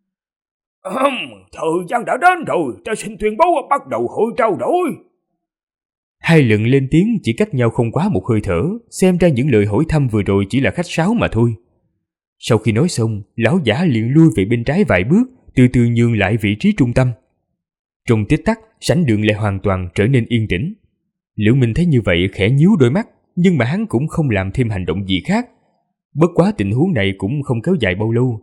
Thời gian đã đến rồi, ta xin tuyên bố bắt đầu hội trao đổi. 2 lần lên tiếng chỉ cách nhau không quá một hơi thở, xem ra những lời hỏi thăm vừa rồi chỉ là khách sáo mà thôi. Sau khi nói xong, lão giả liền lui về bên trái vài bước, từ từ nhường lại vị trí trung tâm. Trong tích tắc, sảnh đường lại hoàn toàn trở nên yên tĩnh. Liễu Minh thấy như vậy khẽ nhíu đôi mắt, nhưng mà hắn cũng không làm thêm hành động gì khác. Bất quá tình huống này cũng không kéo dài bao lâu.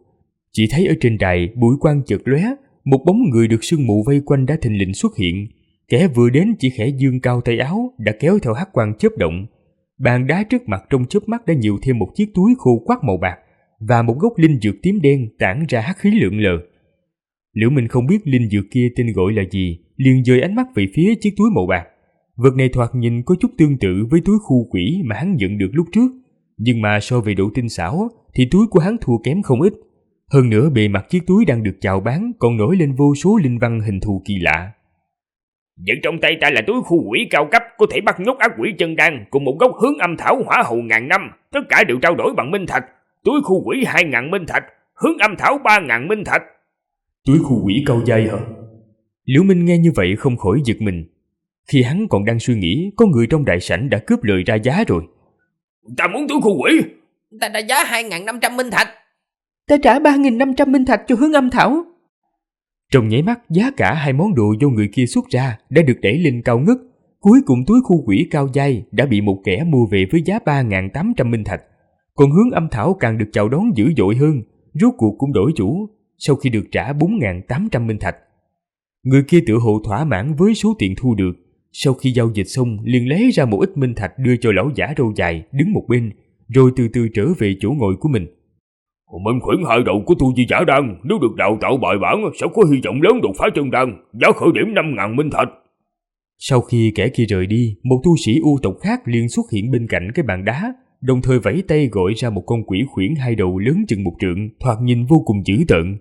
Chỉ thấy ở trên đài bụi quang chợt lóe, một bóng người được sương mù vây quanh đã thình lình xuất hiện. Kẻ vừa đến chỉ khẽ dương cao tay áo đã kéo theo hắc quang chớp động. Bàn đá trước mặt trong chớp mắt đã nhiều thêm một chiếc túi khô quắc màu bạc và một gốc linh dược tím đen tản ra hắc khí lượn lờ. Liễu Minh không biết linh dược kia tên gọi là gì, liền dời ánh mắt về phía chiếc túi màu bạc. Vật này thoạt nhìn có chút tương tự với túi khu quỷ mà hắn nhận được lúc trước, nhưng mà so về độ tinh xảo thì túi của hắn thua kém không ít. Hơn nữa bề mặt chiếc túi đang được chào bán còn nổi lên vô số linh văn hình thù kỳ lạ. Vật trong tay ta là túi khu quỷ cao cấp, có thể bắt nhốt ác quỷ chân đan cùng một gốc hướng âm thảo hỏa hầu ngàn năm, tất cả đều trao đổi bằng minh thạch. Túi khu quỷ 2.000 minh thạch, hướng âm thảo 3.000 minh thạch. Túi khu quỷ cao dai hả? Liễu Minh nghe như vậy không khỏi giật mình. Khi hắn còn đang suy nghĩ, có người trong đại sảnh đã cướp lời ra giá rồi. Ta muốn túi khu quỷ. Ta đã giá 2.500 minh thạch. Ta trả 3.500 minh thạch cho hướng âm thảo. Trong nháy mắt, giá cả hai món đồ do người kia xuất ra đã được đẩy lên cao ngất. Cuối cùng túi khu quỷ cao dai đã bị một kẻ mua về với giá 3.800 minh thạch. Còn hướng âm thảo càng được chào đón dữ dội hơn, rốt cuộc cũng đổi chủ sau khi được trả 4.800 minh thạch. Người kia tự hồ thỏa mãn với số tiền thu được. Sau khi giao dịch xong liền lấy ra một ít minh thạch đưa cho lão giả râu dài đứng một bên, rồi từ từ trở về chỗ ngồi của mình. Minh khuyển hai đầu của tu vi giả đan, nếu được đào tạo bài bản sẽ có hy vọng lớn đột phá chân đan, giá khởi điểm 5.000 minh thạch. Sau khi kẻ kia rời đi, một tu sĩ u tộc khác liền xuất hiện bên cạnh cái bàn đá, đồng thời vẫy tay gọi ra một con quỷ khuyển hai đầu lớn chừng 1 trượng, thoạt nhìn vô cùng dữ tợn.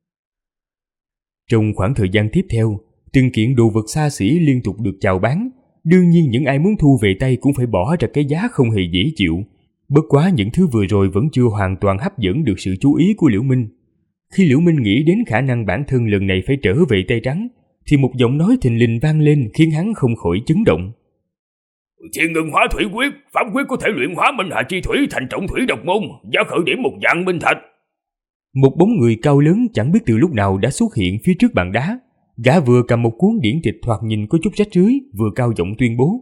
Trong khoảng thời gian tiếp theo, từng kiện đồ vật xa xỉ liên tục được chào bán. Đương nhiên những ai muốn thu về tay cũng phải bỏ ra cái giá không hề dễ chịu. Bất quá những thứ vừa rồi vẫn chưa hoàn toàn hấp dẫn được sự chú ý của Liễu Minh. Khi Liễu Minh nghĩ đến khả năng bản thân lần này phải trở về tay trắng, thì một giọng nói thình lình vang lên khiến hắn không khỏi chấn động. Thiên ngân hóa thủy quyết, pháp quyết có thể luyện hóa minh hà chi thủy thành trọng thủy độc môn, giá khởi điểm 1.000 minh thạch. Một bóng người cao lớn chẳng biết từ lúc nào đã xuất hiện phía trước bàn đá. Gã vừa cầm một cuốn điển tịch thoạt nhìn có chút rách rưới, vừa cao giọng tuyên bố.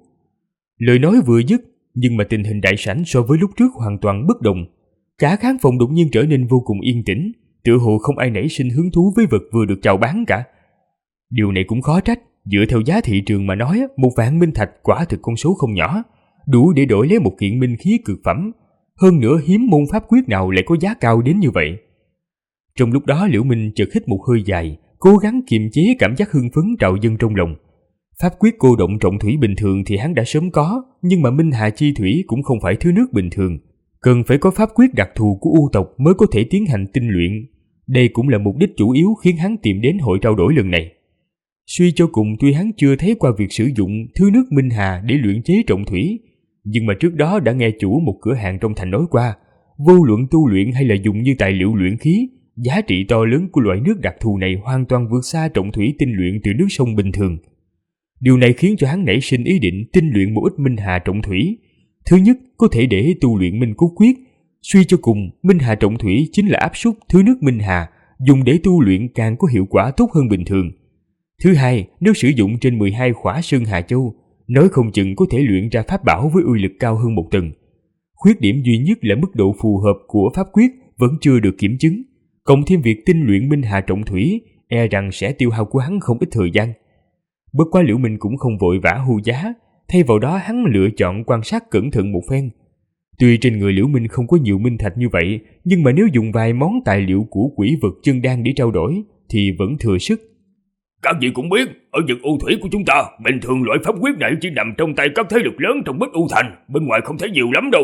Lời nói vừa dứt, nhưng mà tình hình đại sảnh so với lúc trước hoàn toàn bất đồng. Cả khán phòng đột nhiên trở nên vô cùng yên tĩnh, tựa hồ không ai nảy sinh hứng thú với vật vừa được chào bán cả. Điều này cũng khó trách, dựa theo giá thị trường mà nói, 1.000 minh thạch quả thực con số không nhỏ, đủ để đổi lấy một kiện minh khí cực phẩm. Hơn nữa hiếm môn pháp quyết nào lại có giá cao đến như vậy. Trong lúc đó Liễu Minh chợt hít một hơi dài, cố gắng kiềm chế cảm giác hưng phấn trào dâng trong lòng. Pháp quyết cô động trọng thủy bình thường thì hắn đã sớm có, nhưng mà minh hà chi thủy cũng không phải thứ nước bình thường, cần phải có pháp quyết đặc thù của u tộc mới có thể tiến hành tinh luyện. Đây cũng là mục đích chủ yếu khiến hắn tìm đến hội trao đổi lần này. Suy cho cùng, tuy hắn chưa thấy qua việc sử dụng thứ nước minh hà để luyện chế trọng thủy, nhưng mà trước đó đã nghe chủ một cửa hàng trong thành nói qua, vô luận tu luyện hay là dùng như tài liệu luyện khí, giá trị to lớn của loại nước đặc thù này hoàn toàn vượt xa trọng thủy tinh luyện từ nước sông bình thường. Điều này khiến cho hắn nảy sinh ý định tinh luyện một ít minh hà trọng thủy. Thứ nhất, có thể để tu luyện minh cốt quyết. Suy cho cùng, minh hà trọng thủy chính là áp suất thứ nước minh hà, dùng để tu luyện càng có hiệu quả tốt hơn bình thường. Thứ hai, nếu sử dụng trên 12 khỏa sơn hà châu, nói không chừng có thể luyện ra pháp bảo với uy lực cao hơn một tầng. Khuyết điểm duy nhất là mức độ phù hợp của pháp quyết vẫn chưa được kiểm chứng. Cộng thêm việc tinh luyện minh hà trọng thủy, e rằng sẽ tiêu hao của hắn không ít thời gian. Bất quá Liễu Minh cũng không vội vã hô giá, thay vào đó hắn lựa chọn quan sát cẩn thận một phen. Tuy trên người Liễu Minh không có nhiều minh thạch như vậy, nhưng mà nếu dùng vài món tài liệu của quỷ vật chân đan để trao đổi thì vẫn thừa sức. Các vị cũng biết, ở vực u thủy của chúng ta, bình thường loại pháp quyết này chỉ nằm trong tay các thế lực lớn trong Bích U Thành, bên ngoài không thấy nhiều lắm đâu.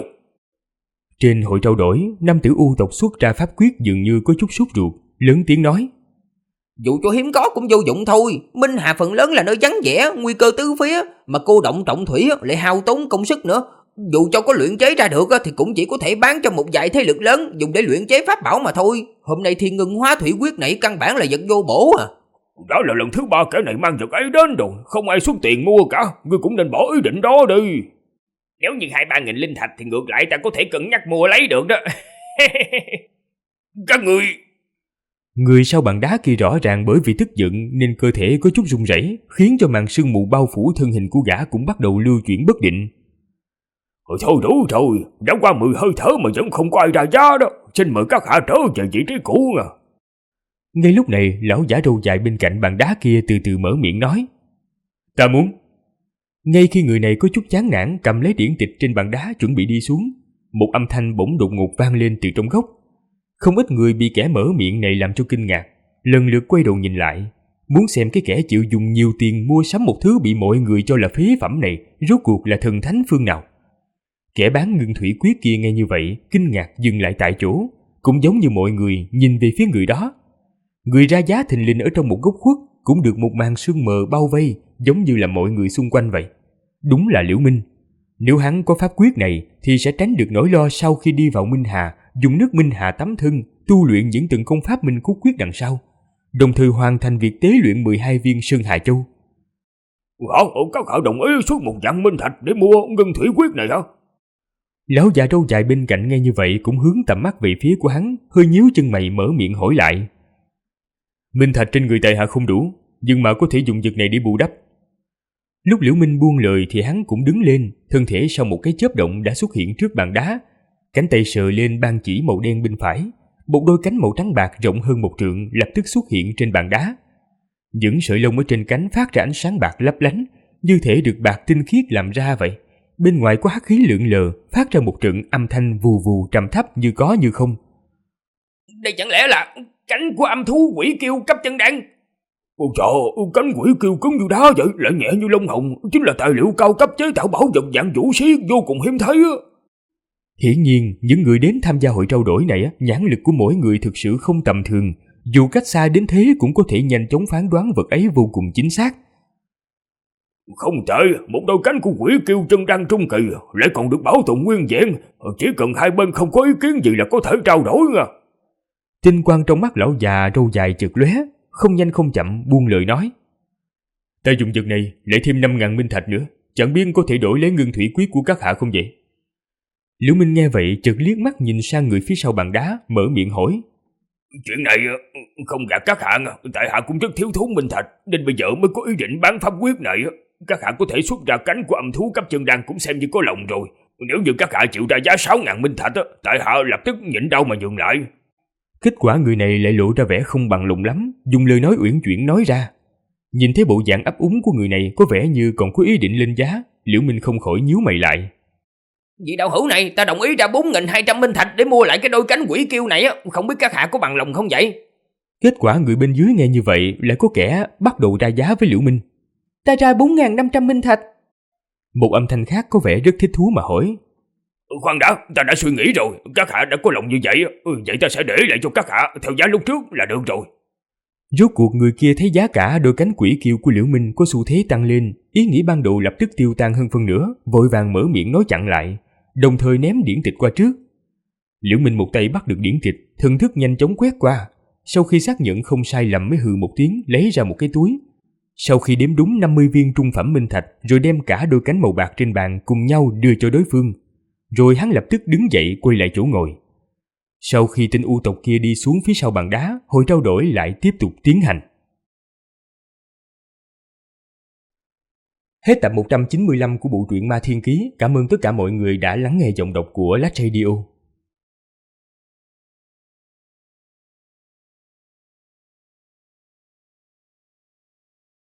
Trên hội trao đổi, nam tử u tộc xuất ra pháp quyết dường như có chút sốt ruột, lớn tiếng nói. Dù cho hiếm có cũng vô dụng thôi, minh hà phần lớn là nơi vắng vẻ, nguy cơ tứ phía, mà cô động trọng thủy lại hao tốn công sức nữa. Dù cho có luyện chế ra được thì cũng chỉ có thể bán cho một vài thế lực lớn dùng để luyện chế pháp bảo mà thôi. Hôm nay Thiên ngân hóa thủy quyết này căn bản là vật vô bổ à. Đó là lần thứ 3 kẻ này mang vật ấy đến rồi, không ai xuất tiền mua cả, ngươi cũng nên bỏ ý định đó đi. Nếu như 2-3 nghìn linh thạch thì ngược lại ta có thể cân nhắc mua lấy được đó. Các Người sau bàn đá kia rõ ràng bởi vì tức giận nên cơ thể có chút run rẩy, khiến cho màn sương mù bao phủ thân hình của gã cũng bắt đầu lưu chuyển bất định. Thôi đủ rồi, đã qua 10 hơi thở mà vẫn không có ai ra giá đó, xin mời các hạ trở về vị trí cũ à. Ngay lúc này, lão giả râu dài bên cạnh bàn đá kia từ từ mở miệng nói: "Ta muốn." Ngay khi người này có chút chán nản cầm lấy điển tịch trên bàn đá chuẩn bị đi xuống, một âm thanh bỗng đột ngột vang lên từ trong góc. Không ít người bị kẻ mở miệng này làm cho kinh ngạc, lần lượt quay đầu nhìn lại, muốn xem cái kẻ chịu dùng nhiều tiền mua sắm một thứ bị mọi người cho là phế phẩm này rốt cuộc là thần thánh phương nào. Kẻ bán ngưng thủy quyết kia nghe như vậy, kinh ngạc dừng lại tại chỗ, cũng giống như mọi người nhìn về phía người đó. Người ra giá thình lình ở trong một góc khuất cũng được một màn sương mờ bao vây, giống như là mọi người xung quanh vậy. Đúng là Liễu Minh. Nếu hắn có pháp quyết này thì sẽ tránh được nỗi lo sau khi đi vào Minh Hà, dùng nước Minh Hà tắm thân, tu luyện những từng công pháp Minh Khúc quyết đằng sau, đồng thời hoàn thành việc tế luyện 12 viên Sơn Hà Châu. Các hạ đồng ý xuất một vạn minh thạch để mua ngân thủy quyết này hả? Lão già râu dài bên cạnh nghe như vậy cũng hướng tầm mắt về phía của hắn, hơi nhíu chân mày mở miệng hỏi lại. Minh thạch trên người tại hạ không đủ, nhưng mà có thể dùng vật này để bù đắp. Lúc Liễu Minh buông lời thì hắn cũng đứng lên, thân thể sau một cái chớp động đã xuất hiện trước bàn đá, cánh tay sờ lên ban chỉ màu đen bên phải, một đôi cánh màu trắng bạc rộng hơn 1 trượng lập tức xuất hiện trên bàn đá. Những sợi lông ở trên cánh phát ra ánh sáng bạc lấp lánh, như thể được bạc tinh khiết làm ra vậy. Bên ngoài có hắc khí lượn lờ, phát ra một trận âm thanh vù vù trầm thấp như có như không. Đây chẳng lẽ là cánh của âm thú quỷ kiêu cấp chân đan? Ôi trời, cánh quỷ kiêu cứng như đá vậy, lại nhẹ như lông hồng, chính là tài liệu cao cấp chế tạo bảo vật dạng vũ khí vô cùng hiếm thấy á. Hiển nhiên, những người đến tham gia hội trao đổi này, nhãn lực của mỗi người thực sự không tầm thường, dù cách xa đến thế cũng có thể nhanh chóng phán đoán vật ấy vô cùng chính xác. Không tệ, một đôi cánh của quỷ kiêu chân đan trung kỳ lại còn được bảo tồn nguyên vẹn, chỉ cần hai bên không có ý kiến gì là có thể trao đổi nha. Tinh quang trong mắt lão già râu dài chợt lóe, không nhanh không chậm buông lời nói. Ta dùng vật này lại thêm 5.000 minh thạch nữa, chẳng biết có thể đổi lấy ngân thủy quyết của các hạ không vậy? Liễu Minh nghe vậy chợt liếc mắt nhìn sang người phía sau bàn đá, mở miệng hỏi. Chuyện này không gạt các hạ, tại hạ cũng rất thiếu thốn minh thạch, nên bây giờ mới có ý định bán pháp quyết này. Các hạ có thể xuất ra cánh của âm thú cấp chân đan cũng xem như có lòng rồi. Nếu như các hạ chịu ra giá 6.000 minh thạch, tại hạ lập tức nhịn đau mà nhường lại. Kết quả người này lại lộ ra vẻ không bằng lòng lắm, dùng lời nói uyển chuyển nói ra. Nhìn thấy bộ dạng ấp úng của người này có vẻ như còn có ý định lên giá, Liễu Minh không khỏi nhíu mày lại. Vị đạo hữu này, ta đồng ý ra 4.200 minh thạch để mua lại cái đôi cánh quỷ kiêu này, không biết các hạ có bằng lòng không vậy? Kết quả người bên dưới nghe như vậy lại có kẻ bắt đầu ra giá với Liễu Minh. Ta ra 4.500 minh thạch. Một âm thanh khác có vẻ rất thích thú mà hỏi. Khoan đã, ta đã suy nghĩ rồi, các hạ đã có lòng như vậy, vậy ta sẽ để lại cho các hạ theo giá lúc trước là được rồi. Rốt cuộc người kia thấy giá cả đôi cánh quỷ kiêu của Liễu Minh có xu thế tăng lên, ý nghĩ ban đầu lập tức tiêu tan hơn phân nửa, vội vàng mở miệng nói chặn lại, đồng thời ném điển tịch qua trước. Liễu Minh một tay bắt được điển tịch, thần thức nhanh chóng quét qua, sau khi xác nhận không sai lầm mới hừ một tiếng lấy ra một cái túi. Sau khi đếm đúng 50 viên trung phẩm minh thạch, rồi đem cả đôi cánh màu bạc trên bàn cùng nhau đưa cho đối phương. Rồi hắn lập tức đứng dậy quay lại chỗ ngồi. Sau khi tên U tộc kia đi xuống phía sau bàn đá, hội trao đổi lại tiếp tục tiến hành. Hết tập 195 của bộ truyện Ma Thiên Ký. Cảm ơn tất cả mọi người đã lắng nghe giọng đọc của Lát Radio.